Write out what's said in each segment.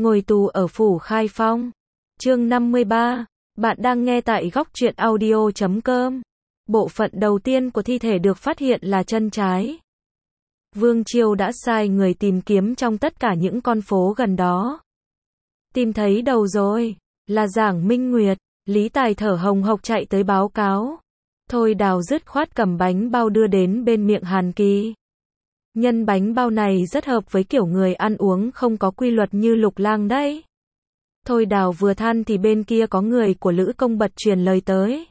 Ngồi tù ở phủ Khai Phong. Chương 53. Bạn đang nghe tại góc truyện audio.com. Bộ phận đầu tiên của thi thể được phát hiện là chân trái. Vương Chiêu đã sai người tìm kiếm trong tất cả những con phố gần đó. Tìm thấy đầu rồi, là Giảng Minh Nguyệt. Lý Tài thở hồng hộc chạy tới báo cáo. Thôi Đào dứt khoát cầm bánh bao đưa đến bên miệng Hàn Kỳ. Nhân bánh bao này rất hợp với kiểu người ăn uống không có quy luật như Lục Lang đấy. Thôi Đào vừa than thì bên kia có người của Lữ Công Bật truyền lời tới.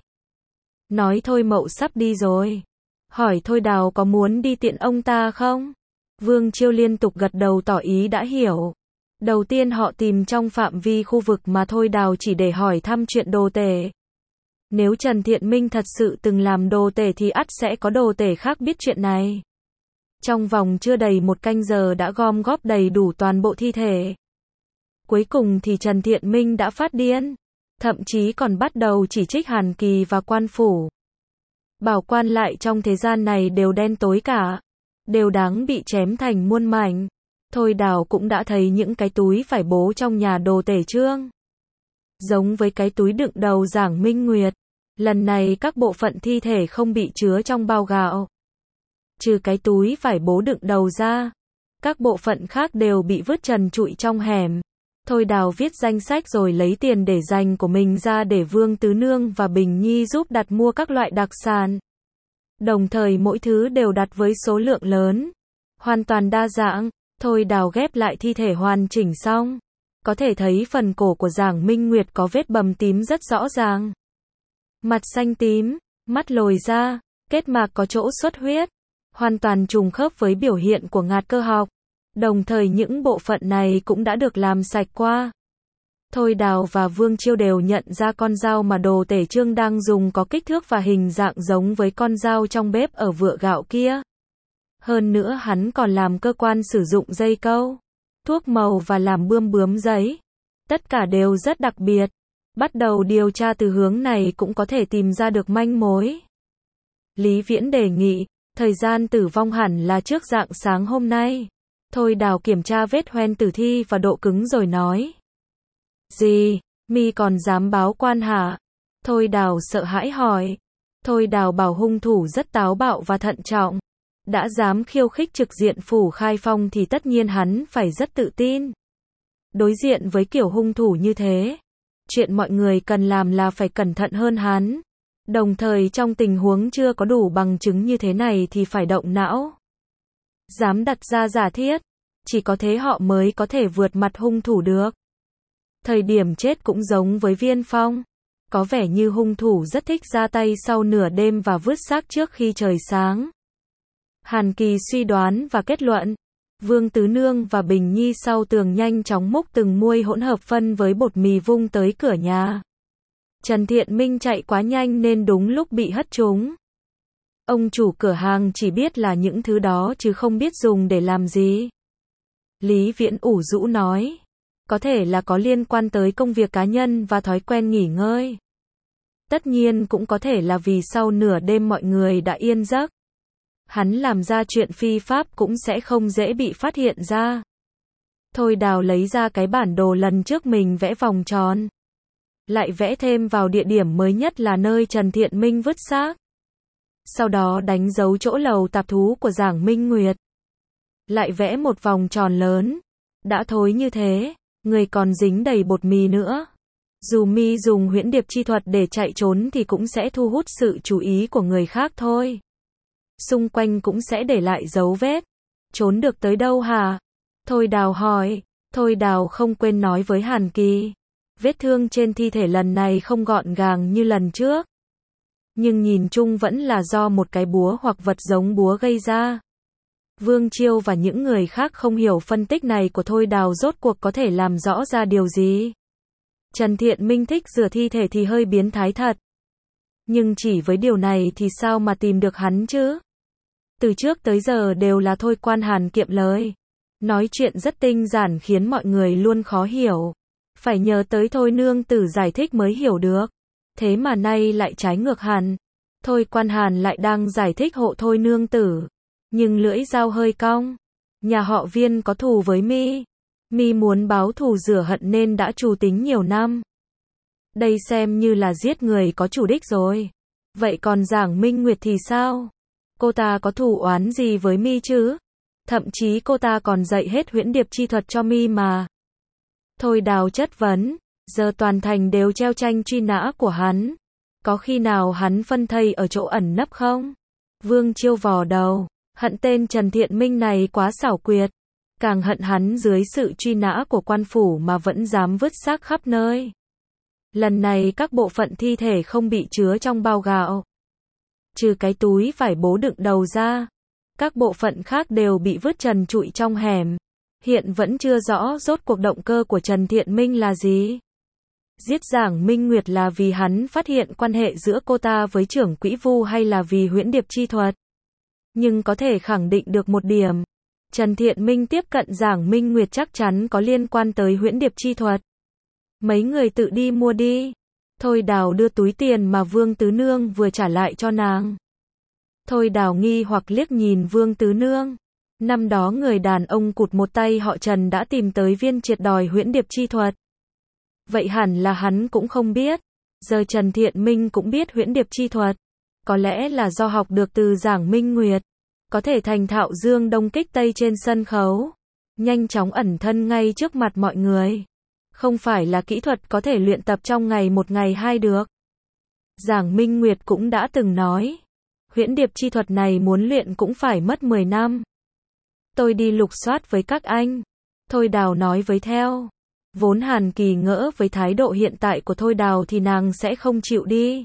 Nói Thôi Mậu sắp đi rồi. Hỏi Thôi Đào có muốn đi tiện ông ta không? Vương Chiêu liên tục gật đầu tỏ ý đã hiểu. Đầu tiên họ tìm trong phạm vi khu vực mà Thôi Đào chỉ để hỏi thăm chuyện đồ tể. Nếu Trần Thiện Minh thật sự từng làm đồ tể thì ắt sẽ có đồ tể khác biết chuyện này. Trong vòng chưa đầy một canh giờ đã gom góp đầy đủ toàn bộ thi thể. Cuối cùng thì Trần Thiện Minh đã phát điên. Thậm chí còn bắt đầu chỉ trích Hàn Kỳ và quan phủ. Bảo quan lại trong thế gian này đều đen tối cả. Đều đáng bị chém thành muôn mảnh. Thôi Đào cũng đã thấy những cái túi vải bố trong nhà đồ tể Trương. Giống với cái túi đựng đầu Giảng Minh Nguyệt. Lần này các bộ phận thi thể không bị chứa trong bao gạo. Trừ cái túi vải bố đựng đầu ra. Các bộ phận khác đều bị vứt trần trụi trong hẻm. Thôi Đào viết danh sách rồi lấy tiền để dành của mình ra để Vương Tứ Nương và Bình Nhi giúp đặt mua các loại đặc sản. Đồng thời mỗi thứ đều đặt với số lượng lớn. Hoàn toàn đa dạng. Thôi Đào ghép lại thi thể hoàn chỉnh xong. Có thể thấy phần cổ của Giảng Minh Nguyệt có vết bầm tím rất rõ ràng. Mặt xanh tím, mắt lồi ra, kết mạc có chỗ xuất huyết. Hoàn toàn trùng khớp với biểu hiện của ngạt cơ học. Đồng thời những bộ phận này cũng đã được làm sạch qua. Thôi Đào và Vương Chiêu đều nhận ra con dao mà đồ tể Trương đang dùng có kích thước và hình dạng giống với con dao trong bếp ở vựa gạo kia. Hơn nữa hắn còn làm cơ quan sử dụng dây câu, thuốc màu và làm bươm giấy. Tất cả đều rất đặc biệt. Bắt đầu điều tra từ hướng này cũng có thể tìm ra được manh mối. Lý Viễn đề nghị, thời gian tử vong hẳn là trước rạng sáng hôm nay. Thôi Đào kiểm tra vết hoen tử thi và độ cứng rồi nói. Gì, mi còn dám báo quan hả? Thôi Đào sợ hãi hỏi. Thôi Đào bảo hung thủ rất táo bạo và thận trọng. Đã dám khiêu khích trực diện phủ Khai Phong thì tất nhiên hắn phải rất tự tin. Đối diện với kiểu hung thủ như thế, chuyện mọi người cần làm là phải cẩn thận hơn hắn. Đồng thời trong tình huống chưa có đủ bằng chứng như thế này thì phải động não. Dám đặt ra giả thiết, chỉ có thế họ mới có thể vượt mặt hung thủ được. Thời điểm chết cũng giống với Viên Phong. Có vẻ như hung thủ rất thích ra tay sau nửa đêm và vứt xác trước khi trời sáng. Hàn Kỳ suy đoán và kết luận. Vương Tứ Nương và Bình Nhi sau tường nhanh chóng múc từng muôi hỗn hợp phân với bột mì vung tới cửa nhà. Trần Thiện Minh chạy quá nhanh nên đúng lúc bị hất trúng. Ông chủ cửa hàng chỉ biết là những thứ đó chứ không biết dùng để làm gì. Lý Viễn ủ rũ nói. Có thể là có liên quan tới công việc cá nhân và thói quen nghỉ ngơi. Tất nhiên cũng có thể là vì sau nửa đêm mọi người đã yên giấc. Hắn làm ra chuyện phi pháp cũng sẽ không dễ bị phát hiện ra. Thôi Đào lấy ra cái bản đồ lần trước mình vẽ vòng tròn. Lại vẽ thêm vào địa điểm mới nhất là nơi Trần Thiện Minh vứt xác. Sau đó đánh dấu chỗ lầu tạp thú của Giảng Minh Nguyệt. Lại vẽ một vòng tròn lớn. Đã thối như thế, người còn dính đầy bột mì nữa. Dù mi dùng huyễn điệp chi thuật để chạy trốn thì cũng sẽ thu hút sự chú ý của người khác thôi. Xung quanh cũng sẽ để lại dấu vết. Trốn được tới đâu hả? Thôi Đào hỏi. Thôi Đào không quên nói với Hàn Kỳ. Vết thương trên thi thể lần này không gọn gàng như lần trước. Nhưng nhìn chung vẫn là do một cái búa hoặc vật giống búa gây ra. Vương Chiêu và những người khác không hiểu phân tích này của Thôi Đào rốt cuộc có thể làm rõ ra điều gì. Trần Thiện Minh thích rửa thi thể thì hơi biến thái thật. Nhưng chỉ với điều này thì sao mà tìm được hắn chứ? Từ trước tới giờ đều là Thôi Quan Hàn kiệm lời. Nói chuyện rất tinh giản khiến mọi người luôn khó hiểu. Phải nhờ tới Thôi Nương Tử giải thích mới hiểu được. Thế mà nay lại trái ngược hẳn. Thôi Quan Hàn lại đang giải thích hộ Thôi Nương Tử. Nhưng lưỡi dao hơi cong. Nhà họ Viên có thù với mi. Mi muốn báo thù rửa hận nên đã trù tính nhiều năm. Đây xem như là giết người có chủ đích rồi. Vậy còn Giảng Minh Nguyệt thì sao? Cô ta có thù oán gì với Mi chứ? Thậm chí cô ta còn dạy hết huyễn điệp chi thuật cho Mi mà. Thôi Đào chất vấn, giờ toàn thành đều treo tranh truy nã của hắn. Có khi nào hắn phân thây ở chỗ ẩn nấp không? Vương Chiêu vò đầu, hận tên Trần Thiện Minh này quá xảo quyệt. Càng hận hắn dưới sự truy nã của quan phủ mà vẫn dám vứt xác khắp nơi. Lần này các bộ phận thi thể không bị chứa trong bao gạo. Trừ cái túi vải bố đựng đầu ra. Các bộ phận khác đều bị vứt trần trụi trong hẻm. Hiện vẫn chưa rõ rốt cuộc động cơ của Trần Thiện Minh là gì. Giết Giảng Minh Nguyệt là vì hắn phát hiện quan hệ giữa cô ta với trưởng quỹ Vu hay là vì huyễn điệp chi thuật. Nhưng có thể khẳng định được một điểm. Trần Thiện Minh tiếp cận Giảng Minh Nguyệt chắc chắn có liên quan tới huyễn điệp chi thuật. Mấy người tự đi mua đi. Thôi Đào đưa túi tiền mà Vương Tứ Nương vừa trả lại cho nàng. Thôi Đào nghi hoặc liếc nhìn Vương Tứ Nương. Năm đó người đàn ông cụt một tay họ Trần đã tìm tới Viên Triệt đòi huyễn điệp chi thuật. Vậy hẳn là hắn cũng không biết. Giờ Trần Thiện Minh cũng biết huyễn điệp chi thuật. Có lẽ là do học được từ Giảng Minh Nguyệt. Có thể thành thạo dương đông kích tây trên sân khấu. Nhanh chóng ẩn thân ngay trước mặt mọi người. Không phải là kỹ thuật có thể luyện tập trong ngày một ngày hai được. Giảng Minh Nguyệt cũng đã từng nói. Huyễn điệp chi thuật này muốn luyện cũng phải mất 10 năm. Tôi đi lục soát với các anh. Thôi Đào nói với theo. Vốn Hàn Kỳ ngỡ với thái độ hiện tại của Thôi Đào thì nàng sẽ không chịu đi.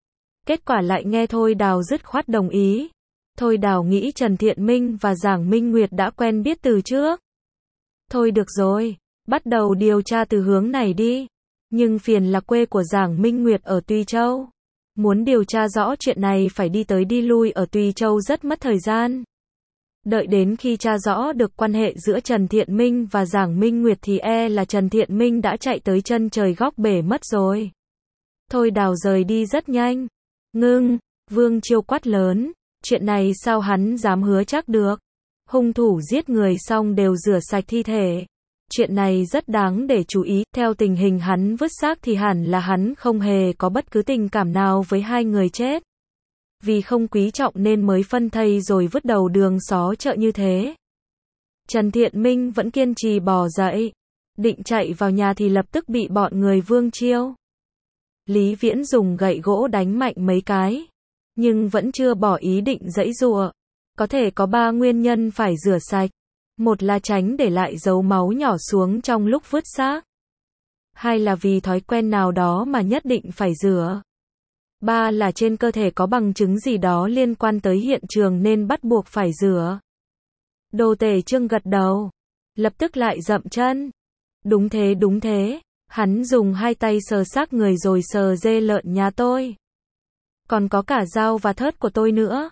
Kết quả lại nghe Thôi Đào dứt khoát đồng ý. Thôi Đào nghĩ Trần Thiện Minh và Giảng Minh Nguyệt đã quen biết từ trước. Thôi được rồi, bắt đầu điều tra từ hướng này đi. Nhưng phiền là quê của Giảng Minh Nguyệt ở Tùy Châu. Muốn điều tra rõ chuyện này phải đi tới đi lui ở Tùy Châu rất mất thời gian. Đợi đến khi tra rõ được quan hệ giữa Trần Thiện Minh và Giảng Minh Nguyệt thì là Trần Thiện Minh đã chạy tới chân trời góc bể mất rồi. Thôi Đào rời đi rất nhanh. Ngưng, Vương Chiêu quát lớn. Chuyện này sao hắn dám hứa chắc được. Hung thủ giết người xong đều rửa sạch thi thể. Chuyện này rất đáng để chú ý. Theo tình hình hắn vứt xác thì hẳn là hắn không hề có bất cứ tình cảm nào với hai người chết. Vì không quý trọng nên mới phân thây rồi vứt đầu đường xó chợ như thế. Trần Thiện Minh vẫn kiên trì bò dậy. Định chạy vào nhà thì lập tức bị bọn người Vương Chiêu. Lý Viễn dùng gậy gỗ đánh mạnh mấy cái. Nhưng vẫn chưa bỏ ý định giãy giụa. Có thể có 3 nguyên nhân phải rửa sạch. Một là tránh để lại dấu máu nhỏ xuống trong lúc vứt xác. Hai là vì thói quen nào đó mà nhất định phải rửa. Ba là trên cơ thể có bằng chứng gì đó liên quan tới hiện trường nên bắt buộc phải rửa. Đồ Tể Trương gật đầu. Lập tức lại dậm chân. Đúng thế. Hắn dùng 2 tay sờ xác người rồi sờ dê lợn nhà tôi. Còn có cả dao và thớt của tôi nữa.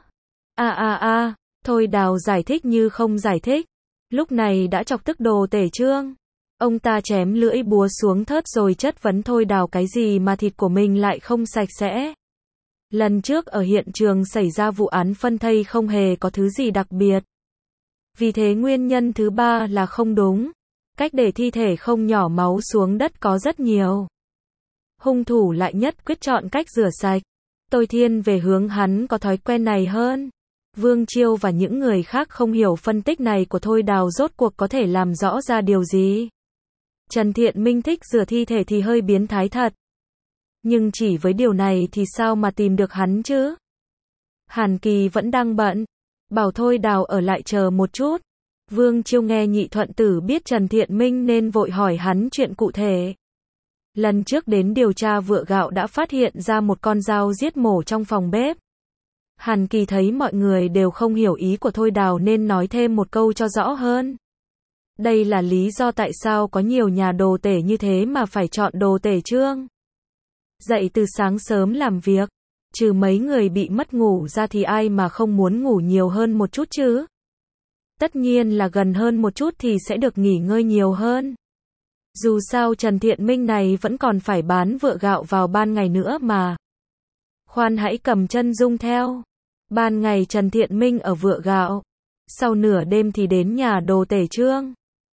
Thôi Đào giải thích như không giải thích. Lúc này đã chọc tức Đồ Tể Trương. Ông ta chém lưỡi búa xuống thớt rồi chất vấn Thôi Đào cái gì mà thịt của mình lại không sạch sẽ. Lần trước ở hiện trường xảy ra vụ án phân thây không hề có thứ gì đặc biệt. Vì thế nguyên nhân thứ 3 là không đúng. Cách để thi thể không nhỏ máu xuống đất có rất nhiều. Hung thủ lại nhất quyết chọn cách rửa sạch. Tôi thiên về hướng hắn có thói quen này hơn. Vương Chiêu và những người khác không hiểu phân tích này của Thôi Đào rốt cuộc có thể làm rõ ra điều gì. Trần Thiện Minh thích rửa thi thể thì hơi biến thái thật. Nhưng chỉ với điều này thì sao mà tìm được hắn chứ? Hàn Kỳ vẫn đang bận. Bảo Thôi Đào ở lại chờ một chút. Vương Chiêu nghe Nhị Thuận Tử biết Trần Thiện Minh nên vội hỏi hắn chuyện cụ thể. Lần trước đến điều tra vựa gạo đã phát hiện ra một con dao giết mổ trong phòng bếp. Hàn Kỳ thấy mọi người đều không hiểu ý của Thôi Đào nên nói thêm một câu cho rõ hơn. Đây là lý do tại sao có nhiều nhà Đồ Tể như thế mà phải chọn Đồ Tể Trương. Dậy từ sáng sớm làm việc, trừ mấy người bị mất ngủ ra thì ai mà không muốn ngủ nhiều hơn một chút chứ. Tất nhiên là gần hơn một chút thì sẽ được nghỉ ngơi nhiều hơn. Dù sao Trần Thiện Minh này vẫn còn phải bán vựa gạo vào ban ngày nữa mà. Khoan hãy cầm chân dung theo. Ban ngày Trần Thiện Minh ở vựa gạo. Sau nửa đêm thì đến nhà Đồ Tể Trương.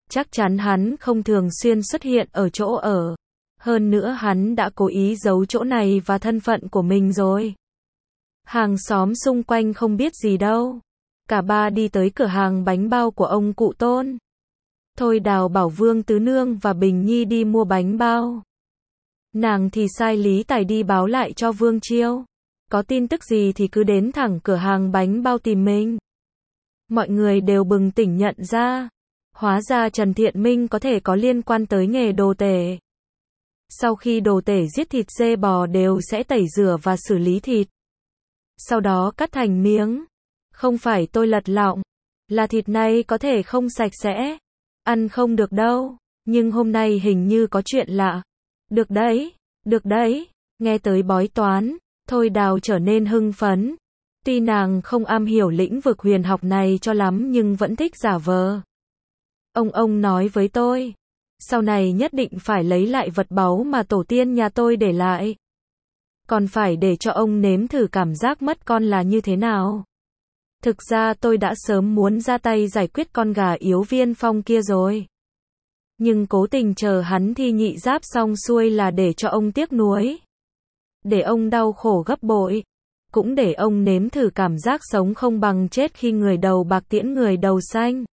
Chắc chắn hắn không thường xuyên xuất hiện ở chỗ ở. Hơn nữa hắn đã cố ý giấu chỗ này và thân phận của mình rồi. Hàng xóm xung quanh không biết gì đâu. Cả ba đi tới cửa hàng bánh bao của ông cụ Tôn. Thôi Đào bảo Vương Tứ Nương và Bình Nhi đi mua bánh bao. Nàng thì sai Lý Tài đi báo lại cho Vương Chiêu. Có tin tức gì thì cứ đến thẳng cửa hàng bánh bao tìm mình. Mọi người đều bừng tỉnh nhận ra. Hóa ra Trần Thiện Minh có thể có liên quan tới nghề đồ tể. Sau khi đồ tể giết thịt dê bò đều sẽ tẩy rửa và xử lý thịt. Sau đó cắt thành miếng. Không phải tôi lật lọng. Là thịt này có thể không sạch sẽ. Ăn không được đâu. Nhưng hôm nay hình như có chuyện lạ. Được đấy, được đấy. Nghe tới bói toán. Thôi Đào trở nên hưng phấn. Tuy nàng không am hiểu lĩnh vực huyền học này cho lắm nhưng vẫn thích giả vờ. Ông nói với tôi. Sau này nhất định phải lấy lại vật báu mà tổ tiên nhà tôi để lại. Còn phải để cho ông nếm thử cảm giác mất con là như thế nào. Thực ra tôi đã sớm muốn ra tay giải quyết con gà yếu Viên Phong kia rồi. Nhưng cố tình chờ hắn thi nhị giáp xong xuôi là để cho ông tiếc nuối. Để ông đau khổ gấp bội. Cũng để ông nếm thử cảm giác sống không bằng chết khi người đầu bạc tiễn người đầu xanh.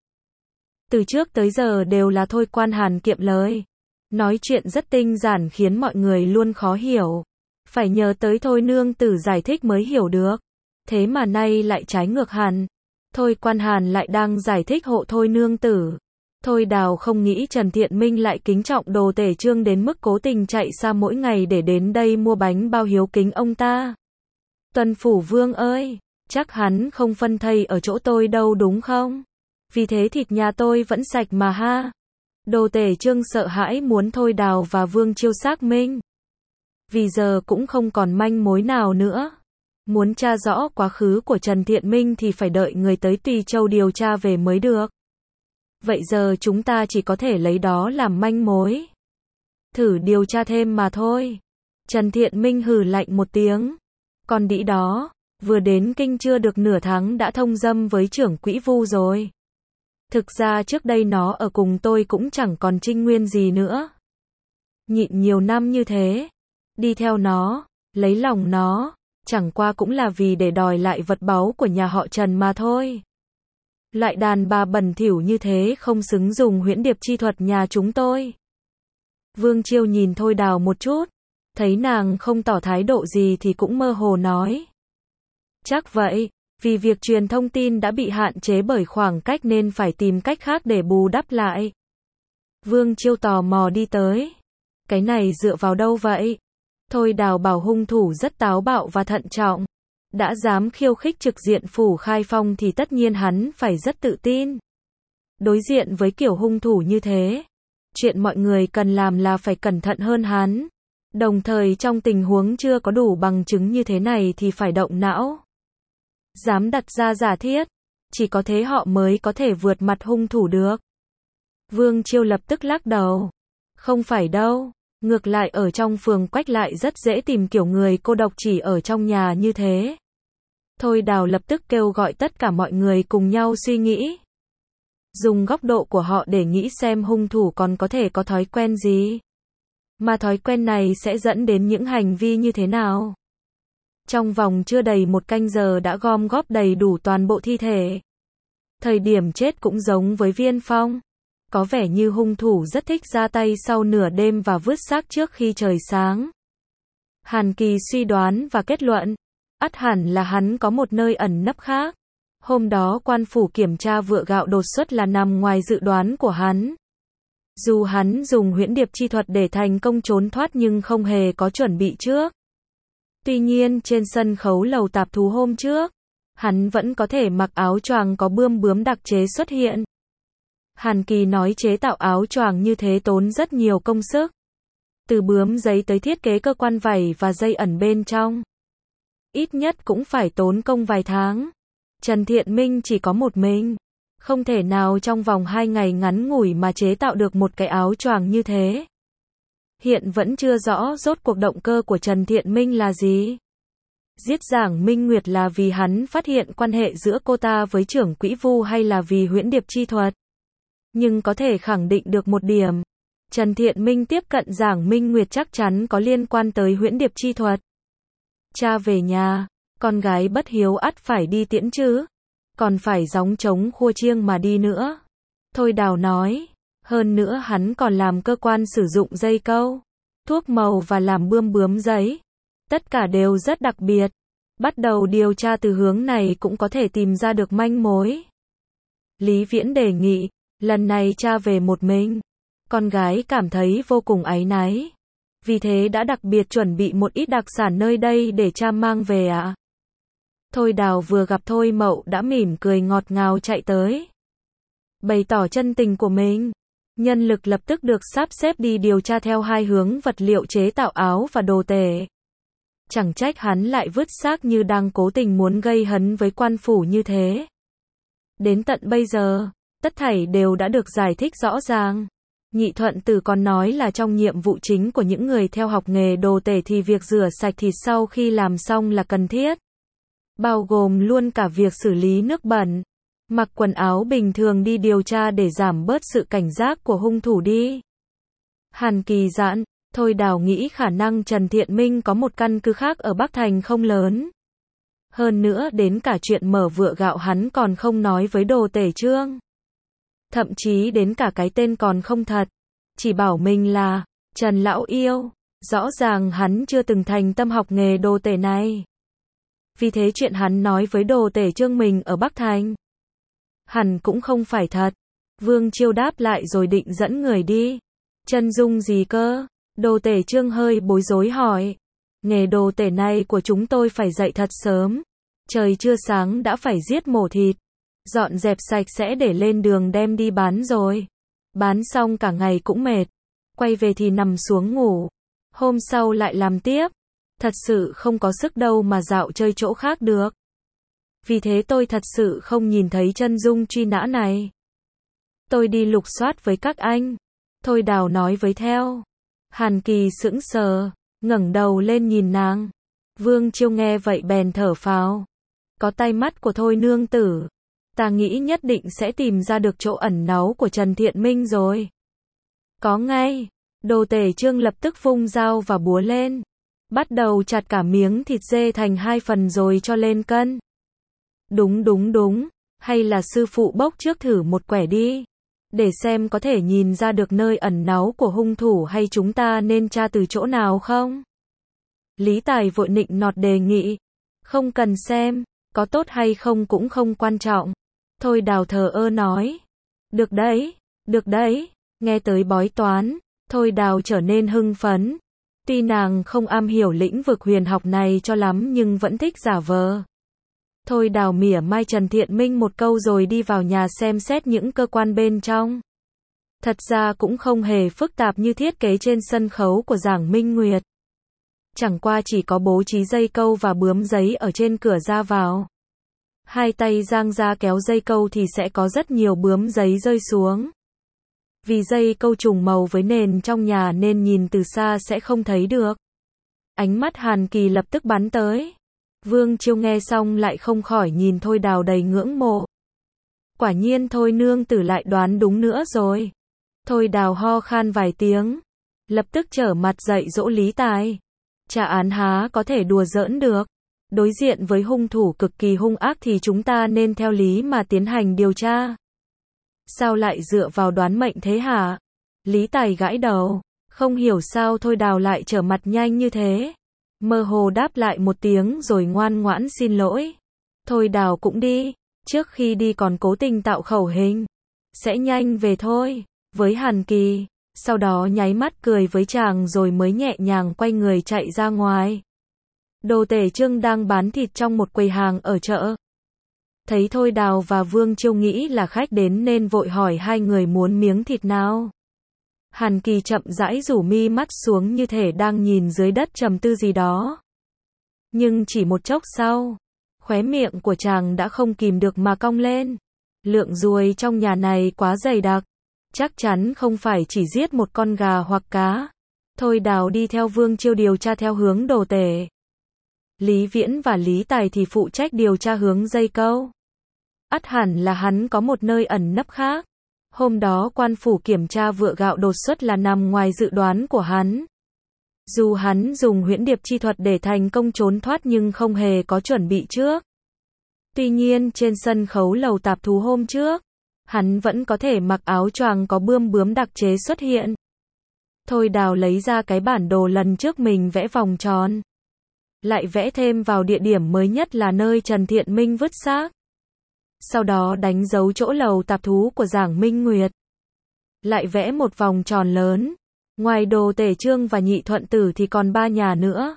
Từ trước tới giờ đều là Thôi Quan Hàn kiệm lời. Nói chuyện rất tinh giản khiến mọi người luôn khó hiểu. Phải nhờ tới Thôi nương tử giải thích mới hiểu được. Thế mà nay lại trái ngược hẳn. Thôi Quan Hàn lại đang giải thích hộ Thôi nương tử. Thôi Đào không nghĩ Trần Thiện Minh lại kính trọng đồ tể Trương đến mức cố tình chạy xa mỗi ngày để đến đây mua bánh bao hiếu kính ông ta. Tuần Phủ Vương ơi, chắc hắn không phân thây ở chỗ tôi đâu đúng không? Vì thế thịt nhà tôi vẫn sạch mà ha. Đồ tể Trương sợ hãi muốn Thôi Đào và Vương Chiêu xác minh. Vì giờ cũng không còn manh mối nào nữa. Muốn tra rõ quá khứ của Trần Thiện Minh thì phải đợi người tới Tùy Châu điều tra về mới được. Vậy giờ chúng ta chỉ có thể lấy đó làm manh mối. Thử điều tra thêm mà thôi. Trần Thiện Minh hừ lạnh một tiếng. Con đĩ đó, vừa đến kinh chưa được nửa tháng đã thông dâm với trưởng quỹ Vu rồi. Thực ra trước đây nó ở cùng tôi cũng chẳng còn trinh nguyên gì nữa. Nhịn nhiều năm như thế. Đi theo nó, lấy lòng nó, chẳng qua cũng là vì để đòi lại vật báu của nhà họ Trần mà thôi. Loại đàn bà bẩn thỉu như thế không xứng dùng huyễn điệp chi thuật nhà chúng tôi. Vương Chiêu nhìn Thôi Đào một chút. Thấy nàng không tỏ thái độ gì thì cũng mơ hồ nói. Chắc vậy, vì việc truyền thông tin đã bị hạn chế bởi khoảng cách nên phải tìm cách khác để bù đắp lại. Vương Chiêu tò mò đi tới. Cái này dựa vào đâu vậy? Thôi Đào bảo hung thủ rất táo bạo và thận trọng. Đã dám khiêu khích trực diện Phủ Khai Phong thì tất nhiên hắn phải rất tự tin. Đối diện với kiểu hung thủ như thế, chuyện mọi người cần làm là phải cẩn thận hơn hắn. Đồng thời trong tình huống chưa có đủ bằng chứng như thế này thì phải động não. Dám đặt ra giả thiết, chỉ có thế họ mới có thể vượt mặt hung thủ được. Vương Chiêu lập tức lắc đầu. Không phải đâu, ngược lại ở trong phường Quách lại rất dễ tìm kiểu người cô độc chỉ ở trong nhà như thế. Thôi Đào lập tức kêu gọi tất cả mọi người cùng nhau suy nghĩ. Dùng góc độ của họ để nghĩ xem hung thủ còn có thể có thói quen gì. Mà thói quen này sẽ dẫn đến những hành vi như thế nào? Trong vòng chưa đầy một canh giờ đã gom góp đầy đủ toàn bộ thi thể. Thời điểm chết cũng giống với Viên Phong. Có vẻ như hung thủ rất thích ra tay sau nửa đêm và vứt xác trước khi trời sáng. Hàn Kỳ suy đoán và kết luận, ắt hẳn là hắn có một nơi ẩn nấp khác. Hôm đó quan phủ kiểm tra vựa gạo đột xuất là nằm ngoài dự đoán của hắn. Dù hắn dùng huyễn điệp chi thuật để thành công trốn thoát nhưng không hề có chuẩn bị trước. Tuy nhiên trên sân khấu lầu tạp thú hôm trước, hắn vẫn có thể mặc áo choàng có bươm bướm đặc chế xuất hiện. Hàn Kỳ nói chế tạo áo choàng như thế tốn rất nhiều công sức. Từ bướm giấy tới thiết kế cơ quan vảy và dây ẩn bên trong. Ít nhất cũng phải tốn công vài tháng. Trần Thiện Minh chỉ có một mình. Không thể nào trong vòng 2 ngày ngắn ngủi mà chế tạo được một cái áo choàng như thế. Hiện vẫn chưa rõ rốt cuộc động cơ của Trần Thiện Minh là gì. Giết Giảng Minh Nguyệt là vì hắn phát hiện quan hệ giữa cô ta với trưởng quỹ Vu hay là vì huyễn điệp chi thuật. Nhưng có thể khẳng định được một điểm. Trần Thiện Minh tiếp cận Giảng Minh Nguyệt chắc chắn có liên quan tới huyễn điệp chi thuật. Cha về nhà, con gái bất hiếu ắt phải đi tiễn chứ. Còn phải gióng trống khua chiêng mà đi nữa. Thôi Đào nói. Hơn nữa hắn còn làm cơ quan sử dụng dây câu, thuốc màu và làm bươm giấy. Tất cả đều rất đặc biệt. Bắt đầu điều tra từ hướng này cũng có thể tìm ra được manh mối. Lý Viễn đề nghị, lần này cha về một mình. Con gái cảm thấy vô cùng áy náy. Vì thế đã đặc biệt chuẩn bị một ít đặc sản nơi đây để cha mang về ạ. Thôi Đào vừa gặp Thôi Mậu đã mỉm cười ngọt ngào chạy tới. Bày tỏ chân tình của mình. Nhân lực lập tức được sắp xếp đi điều tra theo hai hướng vật liệu chế tạo áo và đồ tể. Chẳng trách hắn lại vứt xác như đang cố tình muốn gây hấn với quan phủ như thế. Đến tận bây giờ, tất thảy đều đã được giải thích rõ ràng. Nhị Thuận Tử còn nói là trong nhiệm vụ chính của những người theo học nghề đồ tể thì việc rửa sạch thịt sau khi làm xong là cần thiết. Bao gồm luôn cả việc xử lý nước bẩn. Mặc quần áo bình thường đi điều tra để giảm bớt sự cảnh giác của hung thủ đi. Hàn Kỳ giãn, Thôi Đào nghĩ khả năng Trần Thiện Minh có một căn cứ khác ở Bắc Thành không lớn. Hơn nữa đến cả chuyện mở vựa gạo hắn còn không nói với Đồ Tể Trương. Thậm chí đến cả cái tên còn không thật. Chỉ bảo mình là Trần Lão Yêu. Rõ ràng hắn chưa từng thành tâm học nghề đồ tể này. Vì thế chuyện hắn nói với Đồ Tể Trương mình ở Bắc Thành hẳn cũng không phải thật. Vương Chiêu đáp lại rồi định dẫn người đi. Chân dung gì cơ? Đồ Tể Trương hơi bối rối hỏi. Nghề đồ tể này của chúng tôi phải dậy thật sớm. Trời chưa sáng đã phải giết mổ thịt. Dọn dẹp sạch sẽ để lên đường đem đi bán rồi. Bán xong cả ngày cũng mệt. Quay về thì nằm xuống ngủ. Hôm sau lại làm tiếp. Thật sự không có sức đâu mà dạo chơi chỗ khác được. Vì thế tôi thật sự không nhìn thấy chân dung truy nã này. Tôi đi lục soát với các anh. Thôi Đào nói với theo. Hàn Kỳ sững sờ, ngẩng đầu lên nhìn nàng. Vương Chiêu nghe vậy bèn thở phào. Có tay mắt của Thôi nương tử. Ta nghĩ nhất định sẽ tìm ra được chỗ ẩn náu của Trần Thiện Minh rồi. Có ngay. Đồ Tể Trương lập tức vung dao và búa lên. Bắt đầu chặt cả miếng thịt dê thành 2 phần rồi cho lên cân. Đúng. Hay là sư phụ bốc trước thử một quẻ đi. Để xem có thể nhìn ra được nơi ẩn náu của hung thủ hay chúng ta nên tra từ chỗ nào không? Lý Tài vội nịnh nọt đề nghị. Không cần xem, có tốt hay không cũng không quan trọng. Thôi Đào thờ ơ nói. Được đấy. Nghe tới bói toán, Thôi Đào trở nên hưng phấn. Tuy nàng không am hiểu lĩnh vực huyền học này cho lắm nhưng vẫn thích giả vờ. Thôi Đào mỉa mai Trần Thiện Minh một câu rồi đi vào nhà xem xét những cơ quan bên trong. Thật ra cũng không hề phức tạp như thiết kế trên sân khấu của Giảng Minh Nguyệt. Chẳng qua chỉ có bố trí dây câu và bướm giấy ở trên cửa ra vào. Hai tay giang ra kéo dây câu thì sẽ có rất nhiều bướm giấy rơi xuống. Vì dây câu trùng màu với nền trong nhà nên nhìn từ xa sẽ không thấy được. Ánh mắt Hàn Kỳ lập tức bắn tới. Vương Chiêu nghe xong lại không khỏi nhìn Thôi Đào đầy ngưỡng mộ. Quả nhiên Thôi nương tử lại đoán đúng nữa rồi. Thôi Đào ho khan vài tiếng. Lập tức trở mặt dạy dỗ Lý Tài. Trả án há có thể đùa giỡn được. Đối diện với hung thủ cực kỳ hung ác thì chúng ta nên theo lý mà tiến hành điều tra. Sao lại dựa vào đoán mệnh thế hả? Lý Tài gãi đầu. Không hiểu sao Thôi Đào lại trở mặt nhanh như thế. Mơ hồ đáp lại một tiếng rồi ngoan ngoãn xin lỗi. Thôi Đào cũng đi. Trước khi đi còn cố tình tạo khẩu hình. Sẽ nhanh về thôi. Với Hàn Kỳ. Sau đó nháy mắt cười với chàng rồi mới nhẹ nhàng quay người chạy ra ngoài. Đồ Tể Trương đang bán thịt trong một quầy hàng ở chợ. Thấy Thôi Đào và Vương Chiêu nghĩ là khách đến nên vội hỏi hai người muốn miếng thịt nào. Hàn Kỳ chậm rãi rủ mi mắt xuống như thể đang nhìn dưới đất trầm tư gì đó. Nhưng chỉ một chốc sau, khóe miệng của chàng đã không kìm được mà cong lên. Lượng ruồi trong nhà này quá dày đặc. Chắc chắn không phải chỉ giết một con gà hoặc cá. Thôi Đào đi theo Vương Chiêu điều tra theo hướng đồ tể. Lý Viễn và Lý Tài thì phụ trách điều tra hướng dây câu. Ắt hẳn là hắn có một nơi ẩn nấp khác. Hôm đó quan phủ kiểm tra vựa gạo đột xuất là nằm ngoài dự đoán của hắn. Dù hắn dùng huyễn điệp chi thuật để thành công trốn thoát nhưng không hề có chuẩn bị trước. Tuy nhiên trên sân khấu lầu tạp thú hôm trước, hắn vẫn có thể mặc áo choàng có bươm bướm đặc chế xuất hiện. Thôi Đào lấy ra cái bản đồ lần trước mình vẽ vòng tròn. Lại vẽ thêm vào địa điểm mới nhất là nơi Trần Thiện Minh vứt xác. Sau đó đánh dấu chỗ lầu tạp thú của Giảng Minh Nguyệt. Lại vẽ một vòng tròn lớn. Ngoài Đồ Tể Trương và Nhị Thuận Tử thì còn 3 nhà nữa.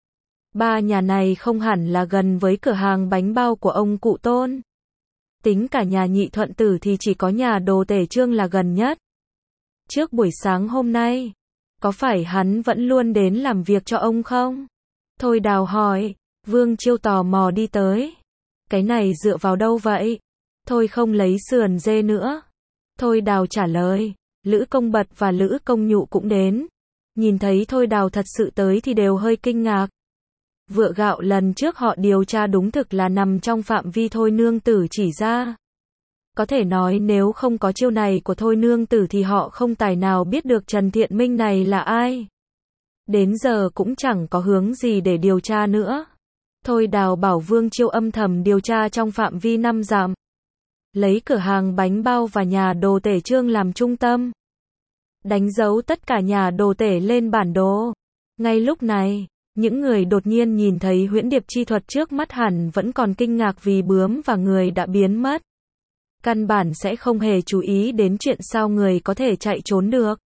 3 nhà này không hẳn là gần với cửa hàng bánh bao của ông cụ Tôn. Tính cả nhà Nhị Thuận Tử thì chỉ có nhà Đồ Tể Trương là gần nhất. Trước buổi sáng hôm nay, có phải hắn vẫn luôn đến làm việc cho ông không? Thôi Đào hỏi. Vương Chiêu tò mò đi tới. Cái này dựa vào đâu vậy? Thôi không lấy sườn dê nữa. Thôi Đào trả lời. Lữ Công Bật và Lữ Công Nhụ cũng đến. Nhìn thấy Thôi Đào thật sự tới thì đều hơi kinh ngạc. Vựa gạo lần trước họ điều tra đúng thực là nằm trong phạm vi Thôi nương tử chỉ ra. Có thể nói nếu không có chiêu này của Thôi nương tử thì họ không tài nào biết được Trần Thiện Minh này là ai. Đến giờ cũng chẳng có hướng gì để điều tra nữa. Thôi Đào bảo Vương Chiêu âm thầm điều tra trong phạm vi 5 dặm. Lấy cửa hàng bánh bao và nhà Đồ Tể Trương làm trung tâm. Đánh dấu tất cả nhà Đồ Tể lên bản đồ. Ngay lúc này, những người đột nhiên nhìn thấy huyễn điệp chi thuật trước mắt hẳn vẫn còn kinh ngạc vì bướm và người đã biến mất. Căn bản sẽ không hề chú ý đến chuyện sao người có thể chạy trốn được.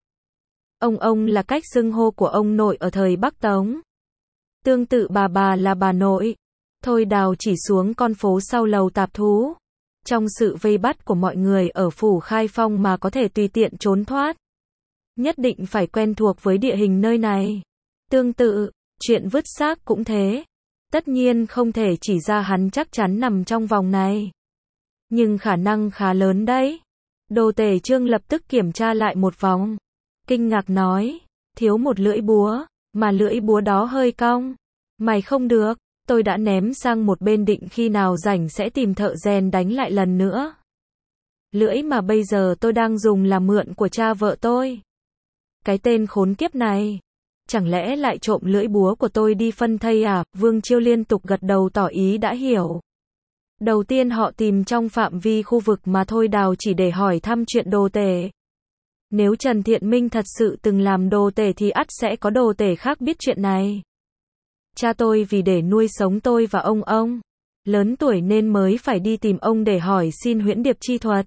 Ông là cách xưng hô của ông nội ở thời Bắc Tống. Tương tự bà là bà nội. Thôi Đào chỉ xuống con phố sau lầu tạp thú. Trong sự vây bắt của mọi người ở phủ Khai Phong mà có thể tùy tiện trốn thoát. Nhất định phải quen thuộc với địa hình nơi này. Tương tự, chuyện vứt xác cũng thế. Tất nhiên không thể chỉ ra hắn chắc chắn nằm trong vòng này. Nhưng khả năng khá lớn đấy. Đồ Tể Trương lập tức kiểm tra lại một vòng. Kinh ngạc nói, thiếu một lưỡi búa, mà lưỡi búa đó hơi cong. Mày không được, tôi đã ném sang một bên định khi nào rảnh sẽ tìm thợ rèn đánh lại lần nữa. Lưỡi mà bây giờ tôi đang dùng là mượn của cha vợ tôi. Cái tên khốn kiếp này, chẳng lẽ lại trộm lưỡi búa của tôi đi phân thây à? Vương Chiêu liên tục gật đầu tỏ ý đã hiểu. Đầu tiên họ tìm trong phạm vi khu vực mà Thôi Đào chỉ để hỏi thăm chuyện Đồ Tể. Nếu Trần Thiện Minh thật sự từng làm Đồ Tể thì ắt sẽ có Đồ Tể khác biết chuyện này. Cha tôi vì để nuôi sống tôi và ông, lớn tuổi nên mới phải đi tìm ông để hỏi xin huyễn điệp chi thuật.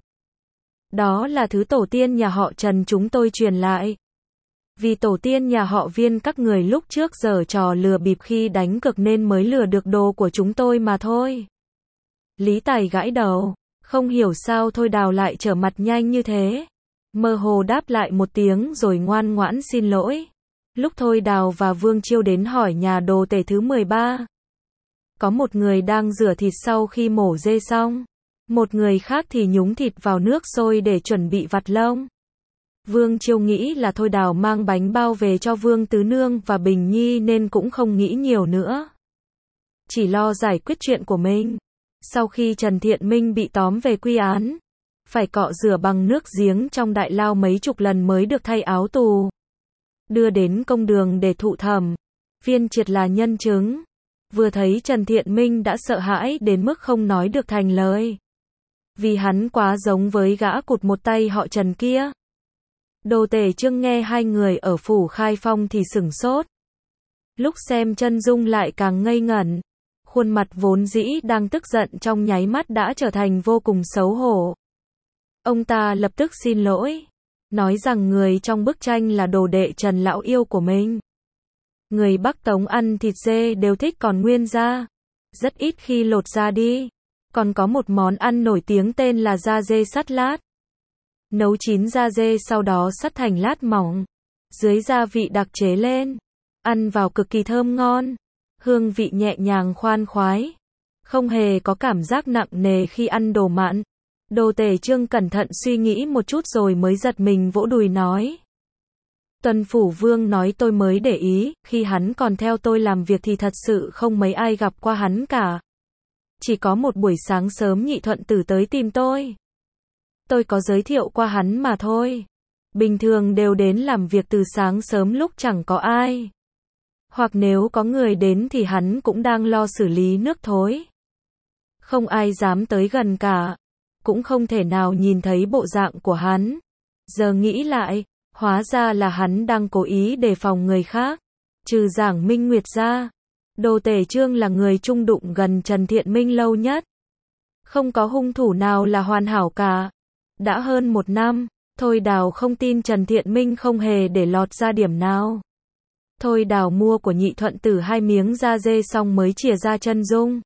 Đó là thứ tổ tiên nhà họ Trần chúng tôi truyền lại. Vì tổ tiên nhà họ Viên các người lúc trước giở trò lừa bịp khi đánh cược nên mới lừa được đồ của chúng tôi mà thôi. Lý Tài gãi đầu, không hiểu sao Thôi Đào lại trở mặt nhanh như thế. Mơ hồ đáp lại một tiếng rồi ngoan ngoãn xin lỗi. Lúc Thôi Đào và Vương Chiêu đến hỏi nhà Đồ Tể thứ 13. Có một người đang rửa thịt sau khi mổ dê xong. Một người khác thì nhúng thịt vào nước sôi để chuẩn bị vặt lông. Vương Chiêu nghĩ là Thôi Đào mang bánh bao về cho Vương Tứ Nương và Bình Nhi nên cũng không nghĩ nhiều nữa. Chỉ lo giải quyết chuyện của mình. Sau khi Trần Thiện Minh bị tóm về quy án, phải cọ rửa bằng nước giếng trong đại lao mấy chục lần mới được thay áo tù. Đưa đến công đường để thụ thẩm. Viên Triệt là nhân chứng. Vừa thấy Trần Thiện Minh đã sợ hãi đến mức không nói được thành lời. Vì hắn quá giống với gã cụt một tay họ Trần kia. Đồ Tể Trương nghe hai người ở phủ Khai Phong thì sửng sốt. Lúc xem chân dung lại càng ngây ngẩn. Khuôn mặt vốn dĩ đang tức giận trong nháy mắt đã trở thành vô cùng xấu hổ. Ông ta lập tức xin lỗi. Nói rằng người trong bức tranh là đồ đệ Trần lão yêu của mình. Người Bắc Tống ăn thịt dê đều thích còn nguyên da. Rất ít khi lột da đi. Còn có một món ăn nổi tiếng tên là da dê sắt lát. Nấu chín da dê sau đó sắt thành lát mỏng. Dưới gia vị đặc chế lên. Ăn vào cực kỳ thơm ngon. Hương vị nhẹ nhàng khoan khoái. Không hề có cảm giác nặng nề khi ăn đồ mặn. Đồ Tể Trương cẩn thận suy nghĩ một chút rồi mới giật mình vỗ đùi nói. Tuần Phủ Vương nói tôi mới để ý, khi hắn còn theo tôi làm việc thì thật sự không mấy ai gặp qua hắn cả. Chỉ có một buổi sáng sớm Nhị Thuận Tử tới tìm tôi. Tôi có giới thiệu qua hắn mà thôi. Bình thường đều đến làm việc từ sáng sớm lúc chẳng có ai. Hoặc nếu có người đến thì hắn cũng đang lo xử lý nước thối. Không ai dám tới gần cả. Cũng không thể nào nhìn thấy bộ dạng của hắn. Giờ nghĩ lại, hóa ra là hắn đang cố ý đề phòng người khác. Trừ Giảng Minh Nguyệt ra, Đồ Tể Trương là người chung đụng gần Trần Thiện Minh lâu nhất. Không có hung thủ nào là hoàn hảo cả. Đã hơn 1 năm, Thôi Đào không tin Trần Thiện Minh không hề để lọt ra điểm nào. Thôi Đào mua của Nhị Thuận Tử 2 miếng da dê xong mới chìa ra chân dung.